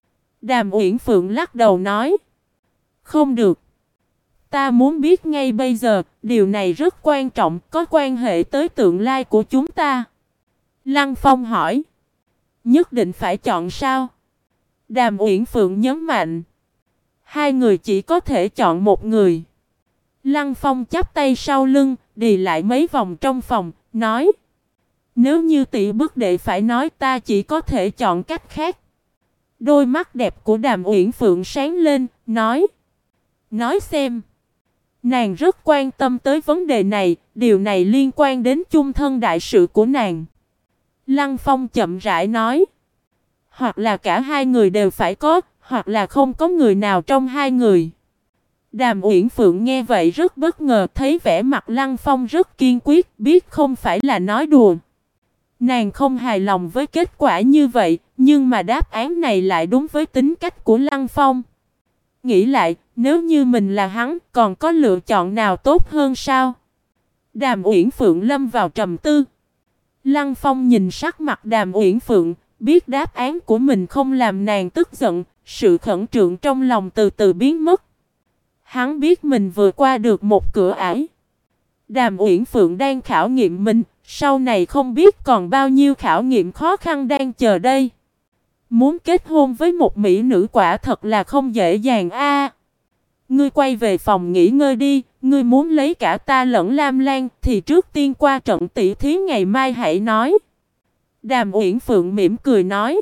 Đàm Uyển Phượng lắc đầu nói. Không được. Ta muốn biết ngay bây giờ, điều này rất quan trọng, có quan hệ tới tương lai của chúng ta. Lăng Phong hỏi. Nhất định phải chọn sao? Đàm Uyển Phượng nhấn mạnh. Hai người chỉ có thể chọn một người. Lăng Phong chắp tay sau lưng, đi lại mấy vòng trong phòng, nói. Nếu như tỷ bức đệ phải nói ta chỉ có thể chọn cách khác. Đôi mắt đẹp của Đàm Uyển Phượng sáng lên, nói. Nói xem. Nàng rất quan tâm tới vấn đề này, điều này liên quan đến chung thân đại sự của nàng. Lăng Phong chậm rãi nói. Hoặc là cả hai người đều phải có, hoặc là không có người nào trong hai người. Đàm Uyển Phượng nghe vậy rất bất ngờ, thấy vẻ mặt Lăng Phong rất kiên quyết, biết không phải là nói đùa. Nàng không hài lòng với kết quả như vậy, nhưng mà đáp án này lại đúng với tính cách của Lăng Phong. Nghĩ lại, nếu như mình là hắn, còn có lựa chọn nào tốt hơn sao? Đàm Uyển Phượng lâm vào trầm tư. Lăng Phong nhìn sắc mặt Đàm Uyển Phượng, biết đáp án của mình không làm nàng tức giận, sự khẩn trương trong lòng từ từ biến mất. Hắn biết mình vừa qua được một cửa ải. Đàm Uyển Phượng đang khảo nghiệm mình, sau này không biết còn bao nhiêu khảo nghiệm khó khăn đang chờ đây. Muốn kết hôn với một mỹ nữ quả thật là không dễ dàng a. Ngươi quay về phòng nghỉ ngơi đi, ngươi muốn lấy cả ta lẫn Lam Lan thì trước tiên qua trận tỷ thí ngày mai hãy nói. Đàm Uyển Phượng mỉm cười nói.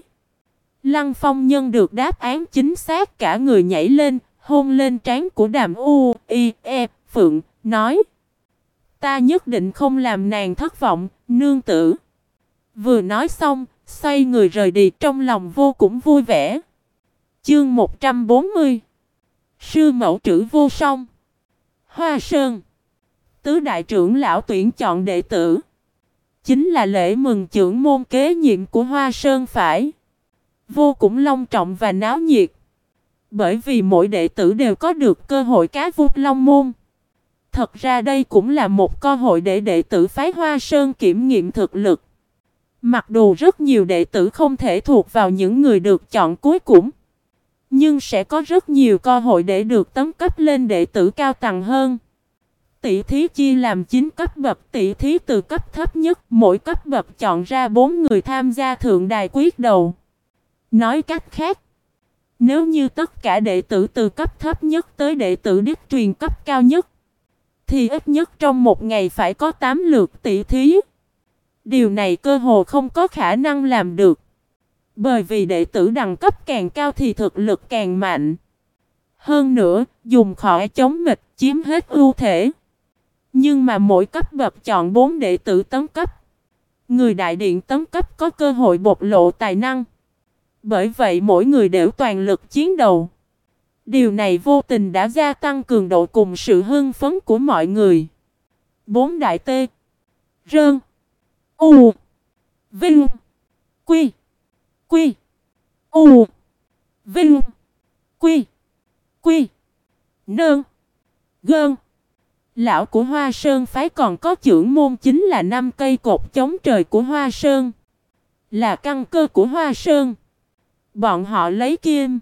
Lăng Phong nhân được đáp án chính xác, cả người nhảy lên, hôn lên trán của Đàm Phượng, nói. Ta nhất định không làm nàng thất vọng, nương tử. Vừa nói xong, xoay người rời đi, trong lòng vô cùng vui vẻ. Chương 140. Sư mẫu trữ vô song. Hoa Sơn. Tứ đại trưởng lão tuyển chọn đệ tử. Chính là lễ mừng trưởng môn kế nhiệm của Hoa Sơn phải. Vô cùng long trọng và náo nhiệt. Bởi vì mỗi đệ tử đều có được cơ hội cá vút long môn. Thật ra đây cũng là một cơ hội để đệ tử phái Hoa Sơn kiểm nghiệm thực lực. Mặc dù rất nhiều đệ tử không thể thuộc vào những người được chọn cuối cùng, nhưng sẽ có rất nhiều cơ hội để được tấn cấp lên đệ tử cao tầng hơn. Tỷ thí chia làm 9 cấp bậc, tỷ thí từ cấp thấp nhất, mỗi cấp bậc chọn ra 4 người tham gia thượng đài quyết đầu. Nói cách khác, nếu như tất cả đệ tử từ cấp thấp nhất tới đệ tử đích truyền cấp cao nhất, thì ít nhất trong một ngày phải có 8 lượt tỷ thí. Điều này cơ hồ không có khả năng làm được. Bởi vì đệ tử đẳng cấp càng cao thì thực lực càng mạnh. Hơn nữa, dùng khỏi chống mịch chiếm hết ưu thể. Nhưng mà mỗi cấp bậc chọn 4 đệ tử tấn cấp. Người đại điện tấn cấp có cơ hội bộc lộ tài năng. Bởi vậy mỗi người đều toàn lực chiến đấu. Điều này vô tình đã gia tăng cường độ cùng sự hưng phấn của mọi người. Bốn đại tê. Rơn. U. Vinh. Quy. Quy. U. Vinh. Quy. Quy. Nơn. Gơn. Lão của Hoa Sơn phái còn có chưởng môn chính là 5 cây cột chống trời của Hoa Sơn. Là căn cơ của Hoa Sơn. Bọn họ lấy kim.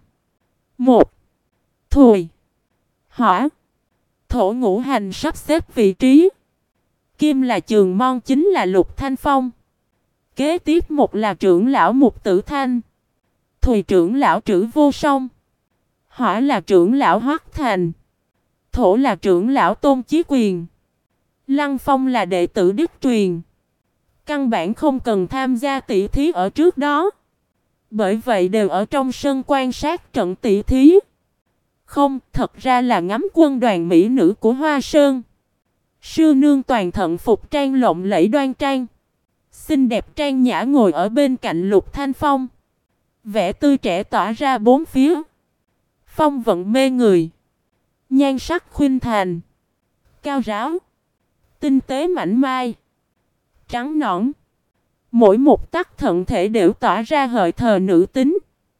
Một. Thùy. Hỏa. Thổ ngũ hành sắp xếp vị trí. Kim là Trường Môn chính là Lục Thanh Phong. Kế tiếp một là trưởng lão Mục Tử Thanh. Thùy trưởng lão Trữ Vô Song. Hỏa là trưởng lão Hoắc Thành. Thổ là trưởng lão Tôn Chí Quyền. Lăng Phong là đệ tử đích truyền. Căn bản không cần tham gia tỷ thí ở trước đó. Bởi vậy đều ở trong sân quan sát trận tỷ thí. Không, thật ra là ngắm quân đoàn mỹ nữ của Hoa Sơn. Sư nương toàn thận phục trang lộng lẫy đoan trang. Xinh đẹp trang nhã ngồi ở bên cạnh Lục Thanh Phong. Vẻ tươi trẻ tỏa ra bốn phía. Phong vận mê người. Nhan sắc khuynh thành. Cao ráo. Tinh tế mảnh mai. Trắng nõn. Mỗi một tấc thận thể đều tỏa ra hợi thờ nữ tính.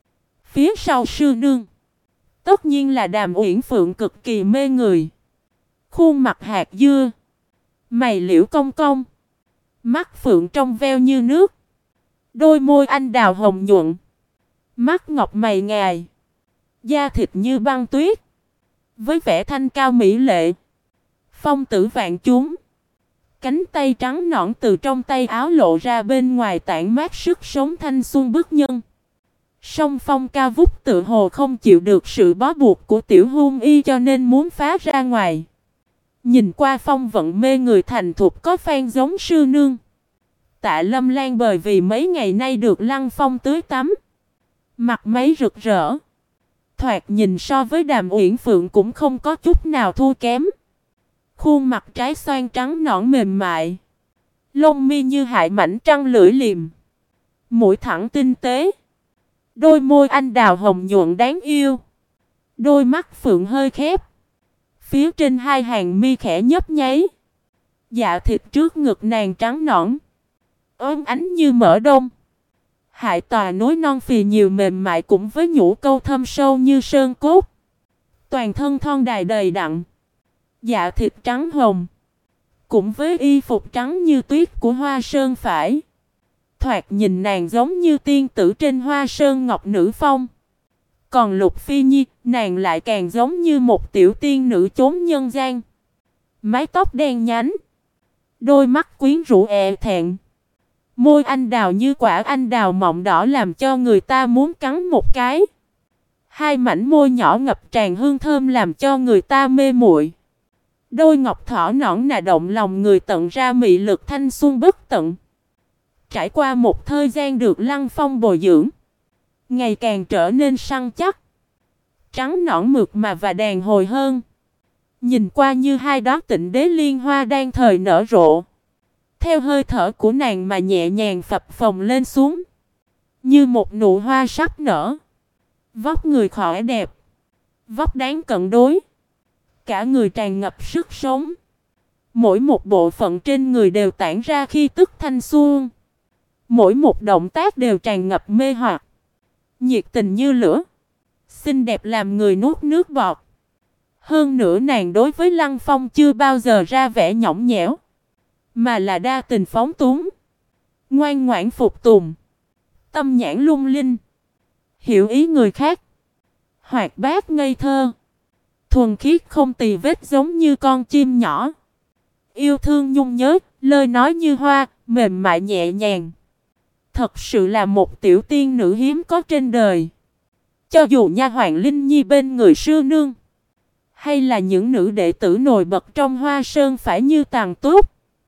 Phía sau sư nương. Tất nhiên là Đàm Uyển Phượng cực kỳ mê người. Khuôn mặt hạt dưa. Mày liễu cong cong. Mắt phượng trong veo như nước. Đôi môi anh đào hồng nhuận. Mắt ngọc mày ngài. Da thịt như băng tuyết. Với vẻ thanh cao mỹ lệ. Phong tử vạn chúng. Cánh tay trắng nõn từ trong tay áo lộ ra bên ngoài tản mát sức sống thanh xuân bức nhân. Song Phong cao vút tự hồ không chịu được sự bó buộc của tiểu hôn y cho nên muốn phá ra ngoài. Nhìn qua Phong vận mê người thành thục có phan giống sư nương. Tạ Lâm Lan bởi vì mấy ngày nay được Lăng Phong tưới tắm. Mặt mấy rực rỡ. Thoạt nhìn so với Đàm Uyển Phượng cũng không có chút nào thua kém. Khuôn mặt trái xoan trắng nõn mềm mại. Lông mi như hải mảnh trăng lưỡi liềm. Mũi thẳng tinh tế. Đôi môi anh đào hồng nhuận đáng yêu. Đôi mắt phượng hơi khép. Phía trên hai hàng mi khẽ nhấp nháy. Dạ thịt trước ngực nàng trắng nõn. Ốm ánh như mỡ đông. Hại tòa núi non phì nhiều mềm mại cũng với nhũ câu thâm sâu như sơn cốt. Toàn thân thon đài đầy đặn. Dạ thịt trắng hồng. Cũng với y phục trắng như tuyết của Hoa Sơn phải. Thoạt nhìn nàng giống như tiên tử trên Hoa Sơn ngọc nữ phong. Còn Lục Phi Nhi, nàng lại càng giống như một tiểu tiên nữ chốn nhân gian. Mái tóc đen nhánh. Đôi mắt quyến rũ thẹn. Môi anh đào như quả anh đào mọng đỏ làm cho người ta muốn cắn một cái. Hai mảnh môi nhỏ ngập tràn hương thơm làm cho người ta mê muội. Đôi ngọc thỏ nõn nà động lòng người tận ra mị lực thanh xuân bất tận. Trải qua một thời gian được Lăng Phong bồi dưỡng, ngày càng trở nên săn chắc. Trắng nõn mượt mà và đàn hồi hơn. Nhìn qua như hai đóa tịnh đế liên hoa đang thời nở rộ. Theo hơi thở của nàng mà nhẹ nhàng phập phồng lên xuống. Như một nụ hoa sắp nở. Vóc người khỏe đẹp. Vóc đáng cận đối. Cả người tràn ngập sức sống. Mỗi một bộ phận trên người đều tản ra khí tức thanh xuân. Mỗi một động tác đều tràn ngập mê hoặc. Nhiệt tình như lửa. Xinh đẹp làm người nuốt nước bọt. Hơn nữa nàng đối với Lăng Phong chưa bao giờ ra vẻ nhõng nhẽo. Mà là đa tình phóng túng. Ngoan ngoãn phục tùng. Tâm nhãn lung linh. Hiểu ý người khác. Hoạt bát ngây thơ. Thuần khiết không tì vết giống như con chim nhỏ. Yêu thương nhung nhớ, lời nói như hoa, mềm mại nhẹ nhàng. Thật sự là một tiểu tiên nữ hiếm có trên đời. Cho dù nha hoàn Linh Nhi bên người sư nương, hay là những nữ đệ tử nổi bật trong Hoa Sơn phải như Tàn Túc,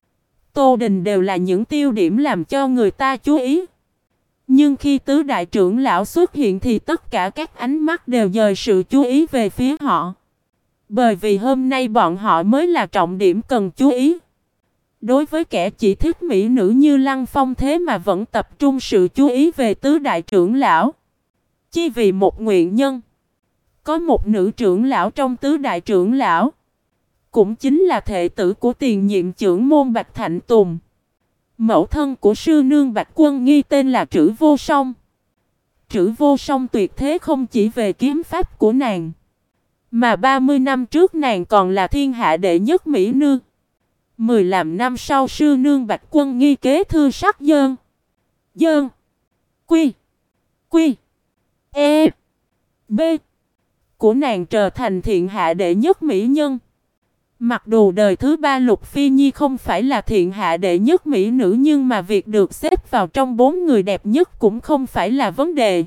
Tô Đình đều là những tiêu điểm làm cho người ta chú ý. Nhưng khi tứ đại trưởng lão xuất hiện thì tất cả các ánh mắt đều dời sự chú ý về phía họ. Bởi vì hôm nay bọn họ mới là trọng điểm cần chú ý. Đối với kẻ chỉ thích mỹ nữ như Lăng Phong thế mà vẫn tập trung sự chú ý về tứ đại trưởng lão. Chỉ vì một nguyện nhân. Có một nữ trưởng lão trong tứ đại trưởng lão. Cũng chính là thệ tử của tiền nhiệm trưởng môn Bạch Thạnh Tùng. Mẫu thân của sư nương Bạch Quân Nghi tên là Trử Vô Song. Trử Vô Song tuyệt thế không chỉ về kiếm pháp của nàng. Mà 30 năm trước nàng còn là thiên hạ đệ nhất mỹ nương. 15 năm sau sư nương Bạch Quân Nghi kế thư sắc dơn. Dơn. Quy. Quy. E. B. Của nàng trở thành thiện hạ đệ nhất mỹ nhân. Mặc dù đời thứ ba Lục Phi Nhi không phải là thiện hạ đệ nhất mỹ nữ nhưng mà việc được xếp vào trong 4 người đẹp nhất cũng không phải là vấn đề.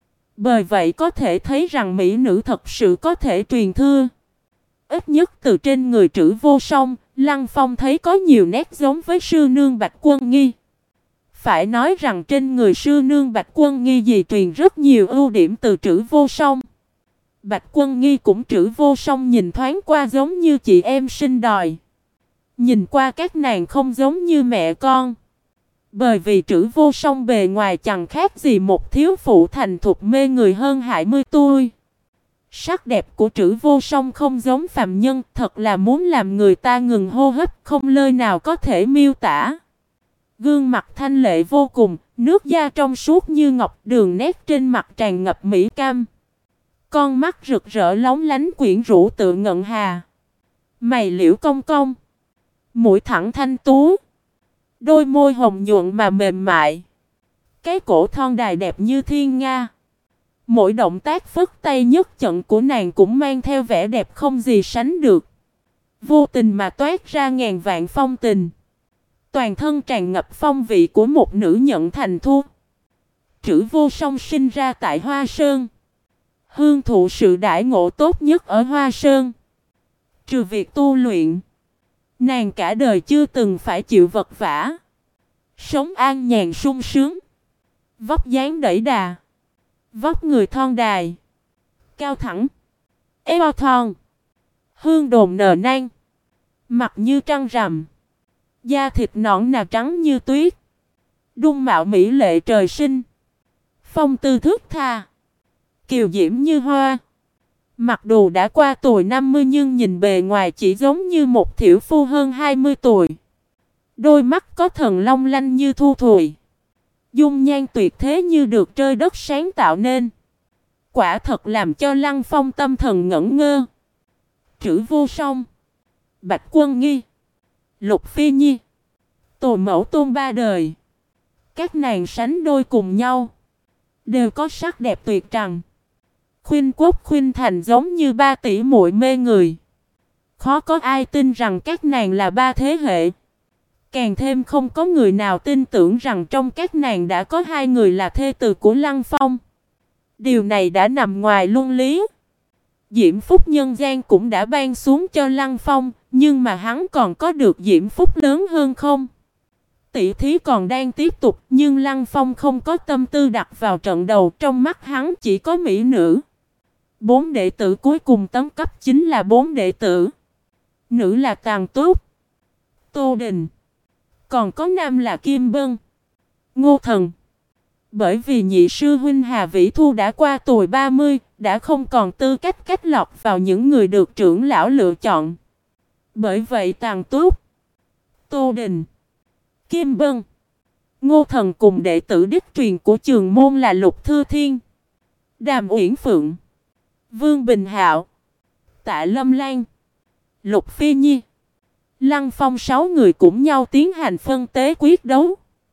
Bởi vậy có thể thấy rằng mỹ nữ thật sự có thể truyền thừa. Ít nhất từ trên người Trử Vô Song, Lăng Phong thấy có nhiều nét giống với sư nương Bạch Quân Nghi. Phải nói rằng trên người sư nương Bạch Quân Nghi dị truyền rất nhiều ưu điểm từ Trử Vô Song. Bạch Quân Nghi cũng Trử Vô Song nhìn thoáng qua giống như chị em sinh đòi. Nhìn qua các nàng không giống như mẹ con. Bởi vì Trử Vô Song bề ngoài chẳng khác gì một thiếu phụ thành thục mê người hơn 20 tuổi. Sắc đẹp của Trử Vô Song không giống phàm nhân, thật là muốn làm người ta ngừng hô hấp, không lời nào có thể miêu tả. Gương mặt thanh lệ vô cùng, nước da trong suốt như ngọc, đường nét trên mặt tràn ngập mỹ cam. Con mắt rực rỡ lóng lánh quyến rũ tựa ngân hà. Mày liễu cong cong. Mũi thẳng thanh tú. Đôi môi hồng nhuận mà mềm mại. Cái cổ thon dài đẹp như thiên nga. Mỗi động tác phất tay nhất chận của nàng cũng mang theo vẻ đẹp không gì sánh được. Vô tình mà toát ra ngàn vạn phong tình. Toàn thân tràn ngập phong vị của một nữ nhận thành thu. Trử Vô Song sinh ra tại Hoa Sơn. Hương thụ sự đãi ngộ tốt nhất ở Hoa Sơn. Trừ việc tu luyện, nàng cả đời chưa từng phải chịu vật vã. Sống an nhàn sung sướng. Vóc dáng đẩy đà. Vóc người thon đài. Cao thẳng. Eo thon. Hương đồn nở nang. Mặt như trăng rằm. Da thịt nõn nà trắng như tuyết. Dung mạo mỹ lệ trời sinh. Phong tư thước tha. Kiều diễm như hoa. Mặc dù đã qua tuổi 50 nhưng nhìn bề ngoài chỉ giống như một thiểu phu hơn 20 tuổi. Đôi mắt có thần long lanh như thu thùy. Dung nhan tuyệt thế như được trời đất sáng tạo nên. Quả thật làm cho Lăng Phong tâm thần ngẩn ngơ. Trử Vô Song, Bạch Quân Nghi, Lục Phi Nhi, tổ mẫu tôn ba đời. Các nàng sánh đôi cùng nhau. Đều có sắc đẹp tuyệt trần. Khuynh quốc khuynh thành giống như ba tỷ muội mê người. Khó có ai tin rằng các nàng là ba thế hệ. Càng thêm không có người nào tin tưởng rằng trong các nàng đã có hai người là thê tử của Lăng Phong. Điều này đã nằm ngoài luân lý. Diễm phúc nhân gian cũng đã ban xuống cho Lăng Phong, nhưng mà hắn còn có được diễm phúc lớn hơn không? Tỷ thí còn đang tiếp tục, nhưng Lăng Phong không có tâm tư đặt vào trận đầu, trong mắt hắn chỉ có mỹ nữ. 4 đệ tử cuối cùng tấn cấp chính là 4 đệ tử. Nữ là Tàn Túc, Tô Đình, còn có nam là Kim Bân, Ngô Thần. Bởi vì nhị sư huynh Hà Vĩ Thu đã qua tuổi 30, đã không còn tư cách cách lọc vào những người được trưởng lão lựa chọn. Bởi vậy Tàn Túc, Tô Đình, Kim Bân, Ngô Thần cùng đệ tử đích truyền của trường môn là Lục Thư Thiên, Đàm Uyển Phượng, Vương Bình Hạo, Tạ Lâm Lan, Lục Phi Nhi, Lăng Phong 6 người cũng nhau tiến hành phân tế quyết đấu.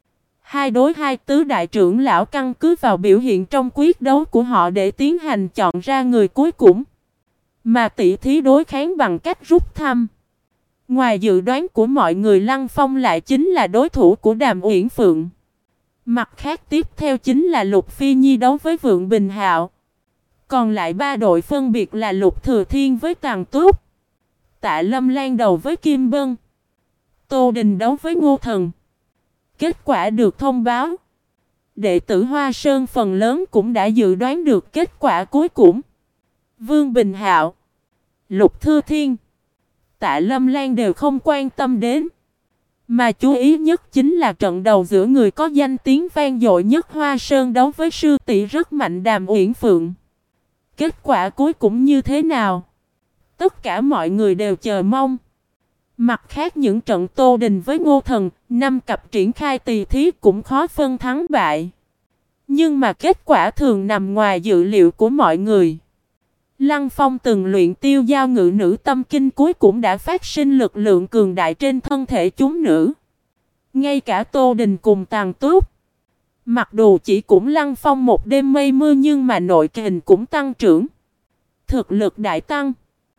2 đối 2 tứ đại trưởng lão căn cứ vào biểu hiện trong quyết đấu của họ để tiến hành chọn ra người cuối cùng. Mà tỷ thí đối kháng bằng cách rút thăm. Ngoài dự đoán của mọi người, Lăng Phong lại chính là đối thủ của Đàm Uyển Phượng. Mặt khác tiếp theo chính là Lục Phi Nhi đấu với Vượng Bình Hạo. Còn lại 3 đội phân biệt là Lục Thừa Thiên với Tàn Túc, Tạ Lâm Lan đầu với Kim Bân, Tô Đình đấu với Ngô Thần. Kết quả được thông báo. Đệ tử Hoa Sơn phần lớn cũng đã dự đoán được kết quả cuối cùng. Vương Bình Hạo, Lục Thư Thiên, Tạ Lâm Lan đều không quan tâm đến. Mà chú ý nhất chính là trận đầu giữa người có danh tiếng vang dội nhất Hoa Sơn đấu với sư tỷ rất mạnh Đàm Uyển Phượng. Kết quả cuối cùng như thế nào? Tất cả mọi người đều chờ mong. Mặt khác những trận Tô Đình với Ngô Thần, 5 cặp triển khai tỉ thí cũng khó phân thắng bại. Nhưng mà kết quả thường nằm ngoài dự liệu của mọi người. Lăng Phong từng luyện tiêu giao ngự nữ tâm kinh cuối cũng đã phát sinh lực lượng cường đại trên thân thể chúng nữ. Ngay cả Tô Đình cùng Tàn Túc, mặc dù chỉ cũng Lăng Phong một đêm mây mưa nhưng mà nội kình cũng tăng trưởng. Thực lực đại tăng.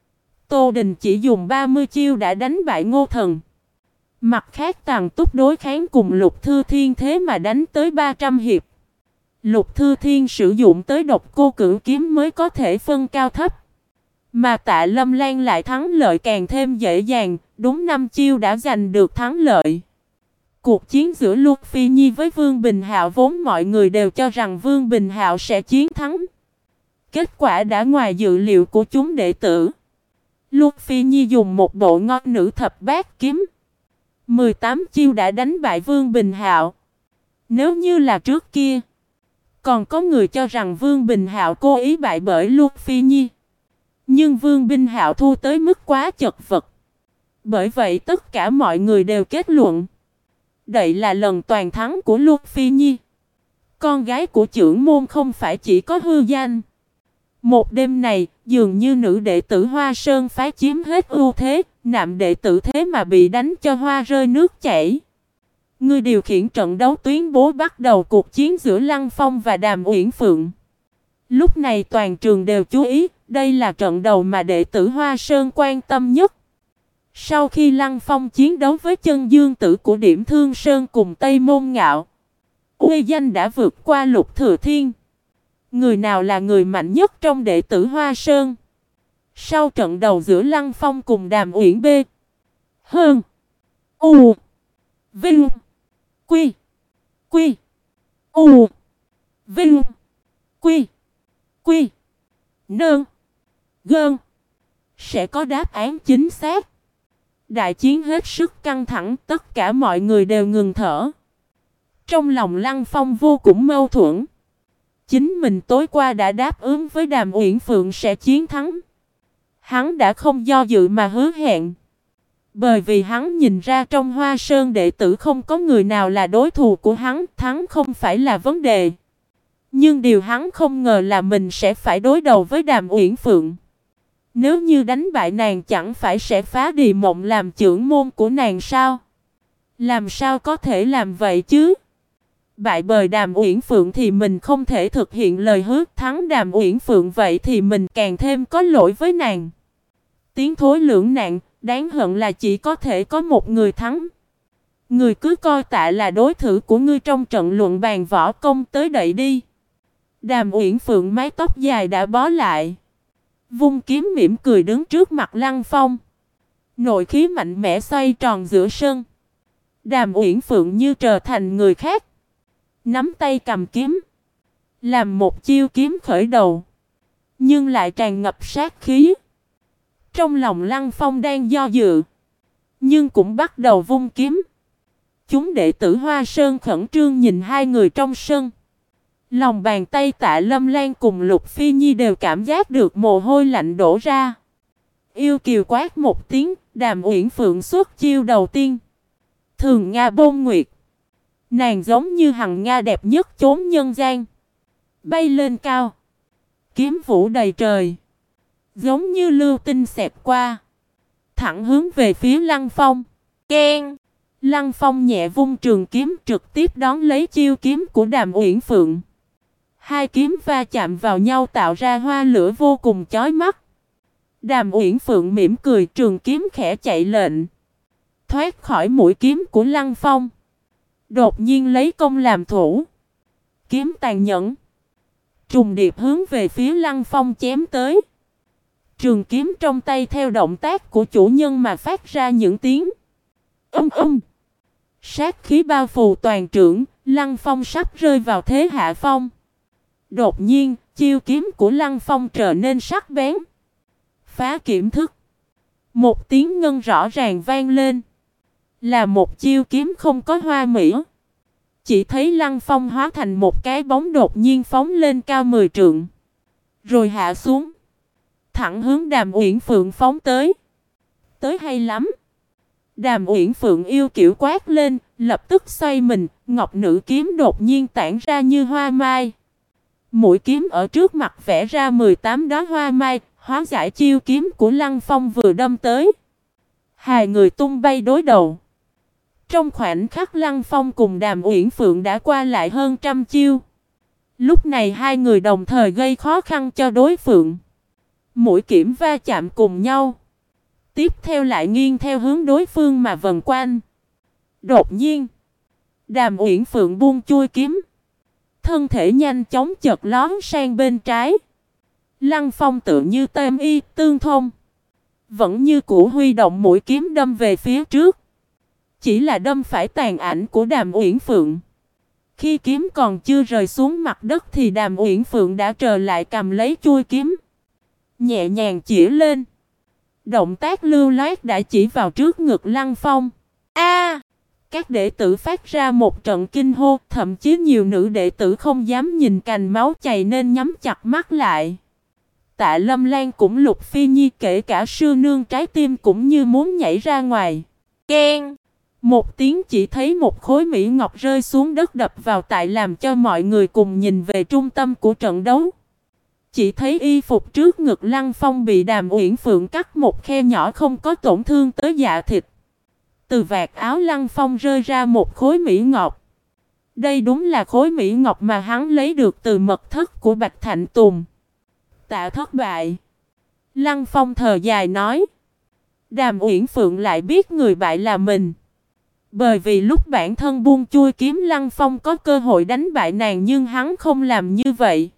Tô Đình chỉ dùng 30 chiêu đã đánh bại Ngô Thần. Mặt khác Tàn Túc đối kháng cùng Lục Thư Thiên thế mà đánh tới 300 hiệp. Lục Thư Thiên sử dụng tới độc cô cửu kiếm mới có thể phân cao thấp. Mà Tạ Lâm Lan lại thắng lợi càng thêm dễ dàng, đúng 5 chiêu đã giành được thắng lợi. Cuộc chiến giữa Luân Phi Nhi với Vương Bình Hạo vốn mọi người đều cho rằng Vương Bình Hạo sẽ chiến thắng. Kết quả đã ngoài dự liệu của chúng đệ tử. Luân Phi Nhi dùng một bộ ngon nữ thập bát kiếm. 18 chiêu đã đánh bại Vương Bình Hạo. Nếu như là trước kia, còn có người cho rằng Vương Bình Hạo cố ý bại bởi Luân Phi Nhi. Nhưng Vương Bình Hạo thua tới mức quá chật vật. Bởi vậy tất cả mọi người đều kết luận đây là lần toàn thắng của Luân Phi Nhi. Con gái của trưởng môn không phải chỉ có hư danh. Một đêm này, dường như nữ đệ tử Hoa Sơn phái chiếm hết ưu thế, nạm đệ tử thế mà bị đánh cho hoa rơi nước chảy. Người điều khiển trận đấu tuyên bố bắt đầu cuộc chiến giữa Lăng Phong và Đàm Uyển Phượng. Lúc này toàn trường đều chú ý, đây là trận đầu mà đệ tử Hoa Sơn quan tâm nhất. Sau khi Lăng Phong chiến đấu với chân dương tử của Điểm Thương Sơn cùng Tây Môn Ngạo, uy danh đã vượt qua Lục Thừa Thiên. Người nào là người mạnh nhất trong đệ tử Hoa Sơn? Sau trận đầu giữa Lăng Phong cùng Đàm Uyển B. Hơn. U. Vinh. Quy. Quy. U. Vinh. Quy. Quy. Nương. Gơn. Sẽ có đáp án chính xác. Đại chiến hết sức căng thẳng, tất cả mọi người đều ngừng thở. Trong lòng Lăng Phong vô cùng mâu thuẫn. Chính mình tối qua đã đáp ứng với Đàm Uyển Phượng sẽ chiến thắng. Hắn đã không do dự mà hứa hẹn. Bởi vì hắn nhìn ra trong Hoa Sơn đệ tử không có người nào là đối thủ của hắn, thắng không phải là vấn đề. Nhưng điều hắn không ngờ là mình sẽ phải đối đầu với Đàm Uyển Phượng. Nếu như đánh bại nàng chẳng phải sẽ phá đi mộng làm trưởng môn của nàng sao? Làm sao có thể làm vậy chứ? Bại bởi Đàm Uyển Phượng thì mình không thể thực hiện lời hứa, thắng Đàm Uyển Phượng vậy thì mình càng thêm có lỗi với nàng. Tiến thối lưỡng nạn, đáng hận là chỉ có thể có một người thắng. Người cứ coi Tạ là đối thủ của ngươi trong trận luận bàn võ công tới đậy đi. Đàm Uyển Phượng mái tóc dài đã bó lại, vung kiếm mỉm cười đứng trước mặt Lăng Phong. Nội khí mạnh mẽ xoay tròn giữa sân. Đàm Uyển Phượng như trở thành người khác, nắm tay cầm kiếm, làm một chiêu kiếm khởi đầu, nhưng lại tràn ngập sát khí. Trong lòng Lăng Phong đang do dự, nhưng cũng bắt đầu vung kiếm. Chúng đệ tử Hoa Sơn khẩn trương nhìn hai người trong sân. Lòng bàn tay Tạ Lâm Lan cùng Lục Phi Nhi đều cảm giác được mồ hôi lạnh đổ ra. Yêu kiều quát một tiếng, Đàm Uyển Phượng xuất chiêu đầu tiên. Thường Nga Bôn Nguyệt. Nàng giống như hằng Nga đẹp nhất chốn nhân gian. Bay lên cao, kiếm vũ đầy trời, giống như lưu tinh xẹt qua, thẳng hướng về phía Lăng Phong. Keng! Lăng Phong nhẹ vung trường kiếm trực tiếp đón lấy chiêu kiếm của Đàm Uyển Phượng. Hai kiếm va chạm vào nhau tạo ra hoa lửa vô cùng chói mắt. Đàm Uyển Phượng mỉm cười, trường kiếm khẽ chạy lệnh, thoát khỏi mũi kiếm của Lăng Phong. Đột nhiên lấy công làm thủ, kiếm tàn nhẫn, trùng điệp hướng về phía Lăng Phong chém tới. Trường kiếm trong tay theo động tác của chủ nhân mà phát ra những tiếng sát khí bao phủ toàn trường. Lăng Phong sắp rơi vào thế hạ phong. Đột nhiên, chiêu kiếm của Lăng Phong trở nên sắc bén. Phá kiểm thức. Một tiếng ngân rõ ràng vang lên. Là một chiêu kiếm không có hoa mỹ. Chỉ thấy Lăng Phong hóa thành một cái bóng đột nhiên phóng lên cao 10 trượng. Rồi hạ xuống. Thẳng hướng Đàm Uyển Phượng phóng tới. Tới hay lắm. Đàm Uyển Phượng yêu kiểu quát lên, lập tức xoay mình, ngọc nữ kiếm đột nhiên tản ra như hoa mai. Mũi kiếm ở trước mặt vẽ ra 18 đóa hoa mai, hóa giải chiêu kiếm của Lăng Phong vừa đâm tới. Hai người tung bay đối đầu. Trong khoảnh khắc Lăng Phong cùng Đàm Uyển Phượng đã qua lại hơn 100 chiêu. Lúc này hai người đồng thời gây khó khăn cho đối phương. Mũi kiếm va chạm cùng nhau. Tiếp theo lại nghiêng theo hướng đối phương mà vần quanh. Đột nhiên, Đàm Uyển Phượng buông chuôi kiếm. Thân thể nhanh chóng chợt lóm sang bên trái. Lăng Phong tự như tam y tương thông. Vẫn như cũ huy động mũi kiếm đâm về phía trước. Chỉ là đâm phải tàn ảnh của Đàm Uyển Phượng. Khi kiếm còn chưa rơi xuống mặt đất thì Đàm Uyển Phượng đã trở lại cầm lấy chuôi kiếm. Nhẹ nhàng chỉ lên. Động tác lưu loát đã chỉ vào trước ngực Lăng Phong. A! Các đệ tử phát ra một trận kinh hô, thậm chí nhiều nữ đệ tử không dám nhìn cành máu chảy nên nhắm chặt mắt lại. Tạ Lâm Lan cũng Lục Phi Nhi kể cả sư nương trái tim cũng như muốn nhảy ra ngoài. Keng! Một tiếng chỉ thấy một khối mỹ ngọc rơi xuống đất đập vào tại làm cho mọi người cùng nhìn về trung tâm của trận đấu. Chỉ thấy y phục trước ngực Lăng Phong bị Đàm Uyển Phượng cắt một khe nhỏ không có tổn thương tới dạ thịt. Từ vạt áo Lăng Phong rơi ra một khối mỹ ngọc. Đây đúng là khối mỹ ngọc mà hắn lấy được từ mật thất của Bạch Thạnh Tùng. Tạ thất bại. Lăng Phong thở dài nói. Đàm Uyển Phượng lại biết người bại là mình. Bởi vì lúc bản thân buông chui kiếm Lăng Phong có cơ hội đánh bại nàng nhưng hắn không làm như vậy.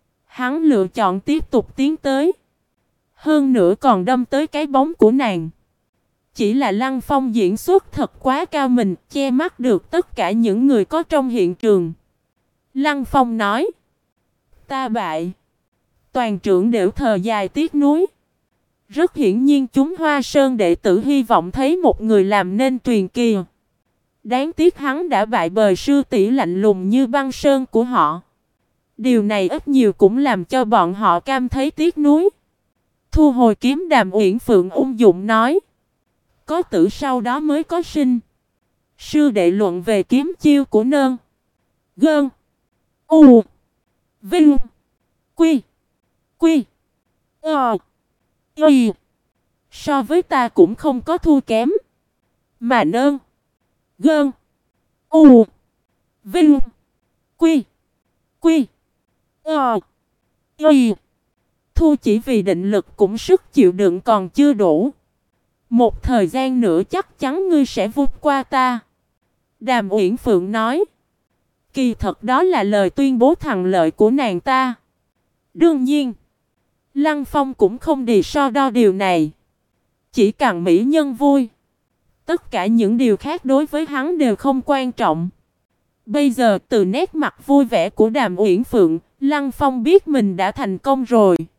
Hắn lựa chọn tiếp tục tiến tới. Hơn nữa còn đâm tới cái bóng của nàng. Chỉ là Lăng Phong diễn xuất thật quá cao mình, che mắt được tất cả những người có trong hiện trường. Lăng Phong nói. Ta bại. Toàn trưởng đều thở dài tiếc nuối. Rất hiển nhiên chúng Hoa Sơn đệ tử hy vọng thấy một người làm nên truyền kỳ. Đáng tiếc hắn đã bại bởi sư tỷ lạnh lùng như băng sơn của họ. Điều này ít nhiều cũng làm cho bọn họ cảm thấy tiếc nuối. Thu hồi kiếm Đàm Uyển Phượng ung dụng nói. Có tử sau đó mới có sinh. Sư đệ luận về kiếm chiêu của Nơn. Gơn. U. Vinh. Quy. Quy. Y. So với ta cũng không có thua kém. Mà Nơn. Gơn. U. Vinh. Quy. Quy. Y. Thua chỉ vì định lực cũng sức chịu đựng còn chưa đủ. Một thời gian nữa chắc chắn ngươi sẽ vượt qua ta. Đàm Uyển Phượng nói. Kỳ thật đó là lời tuyên bố thắng lợi của nàng ta. Đương nhiên, Lăng Phong cũng không đề so đo điều này. Chỉ cần mỹ nhân vui. Tất cả những điều khác đối với hắn đều không quan trọng. Bây giờ từ nét mặt vui vẻ của Đàm Uyển Phượng, Lăng Phong biết mình đã thành công rồi.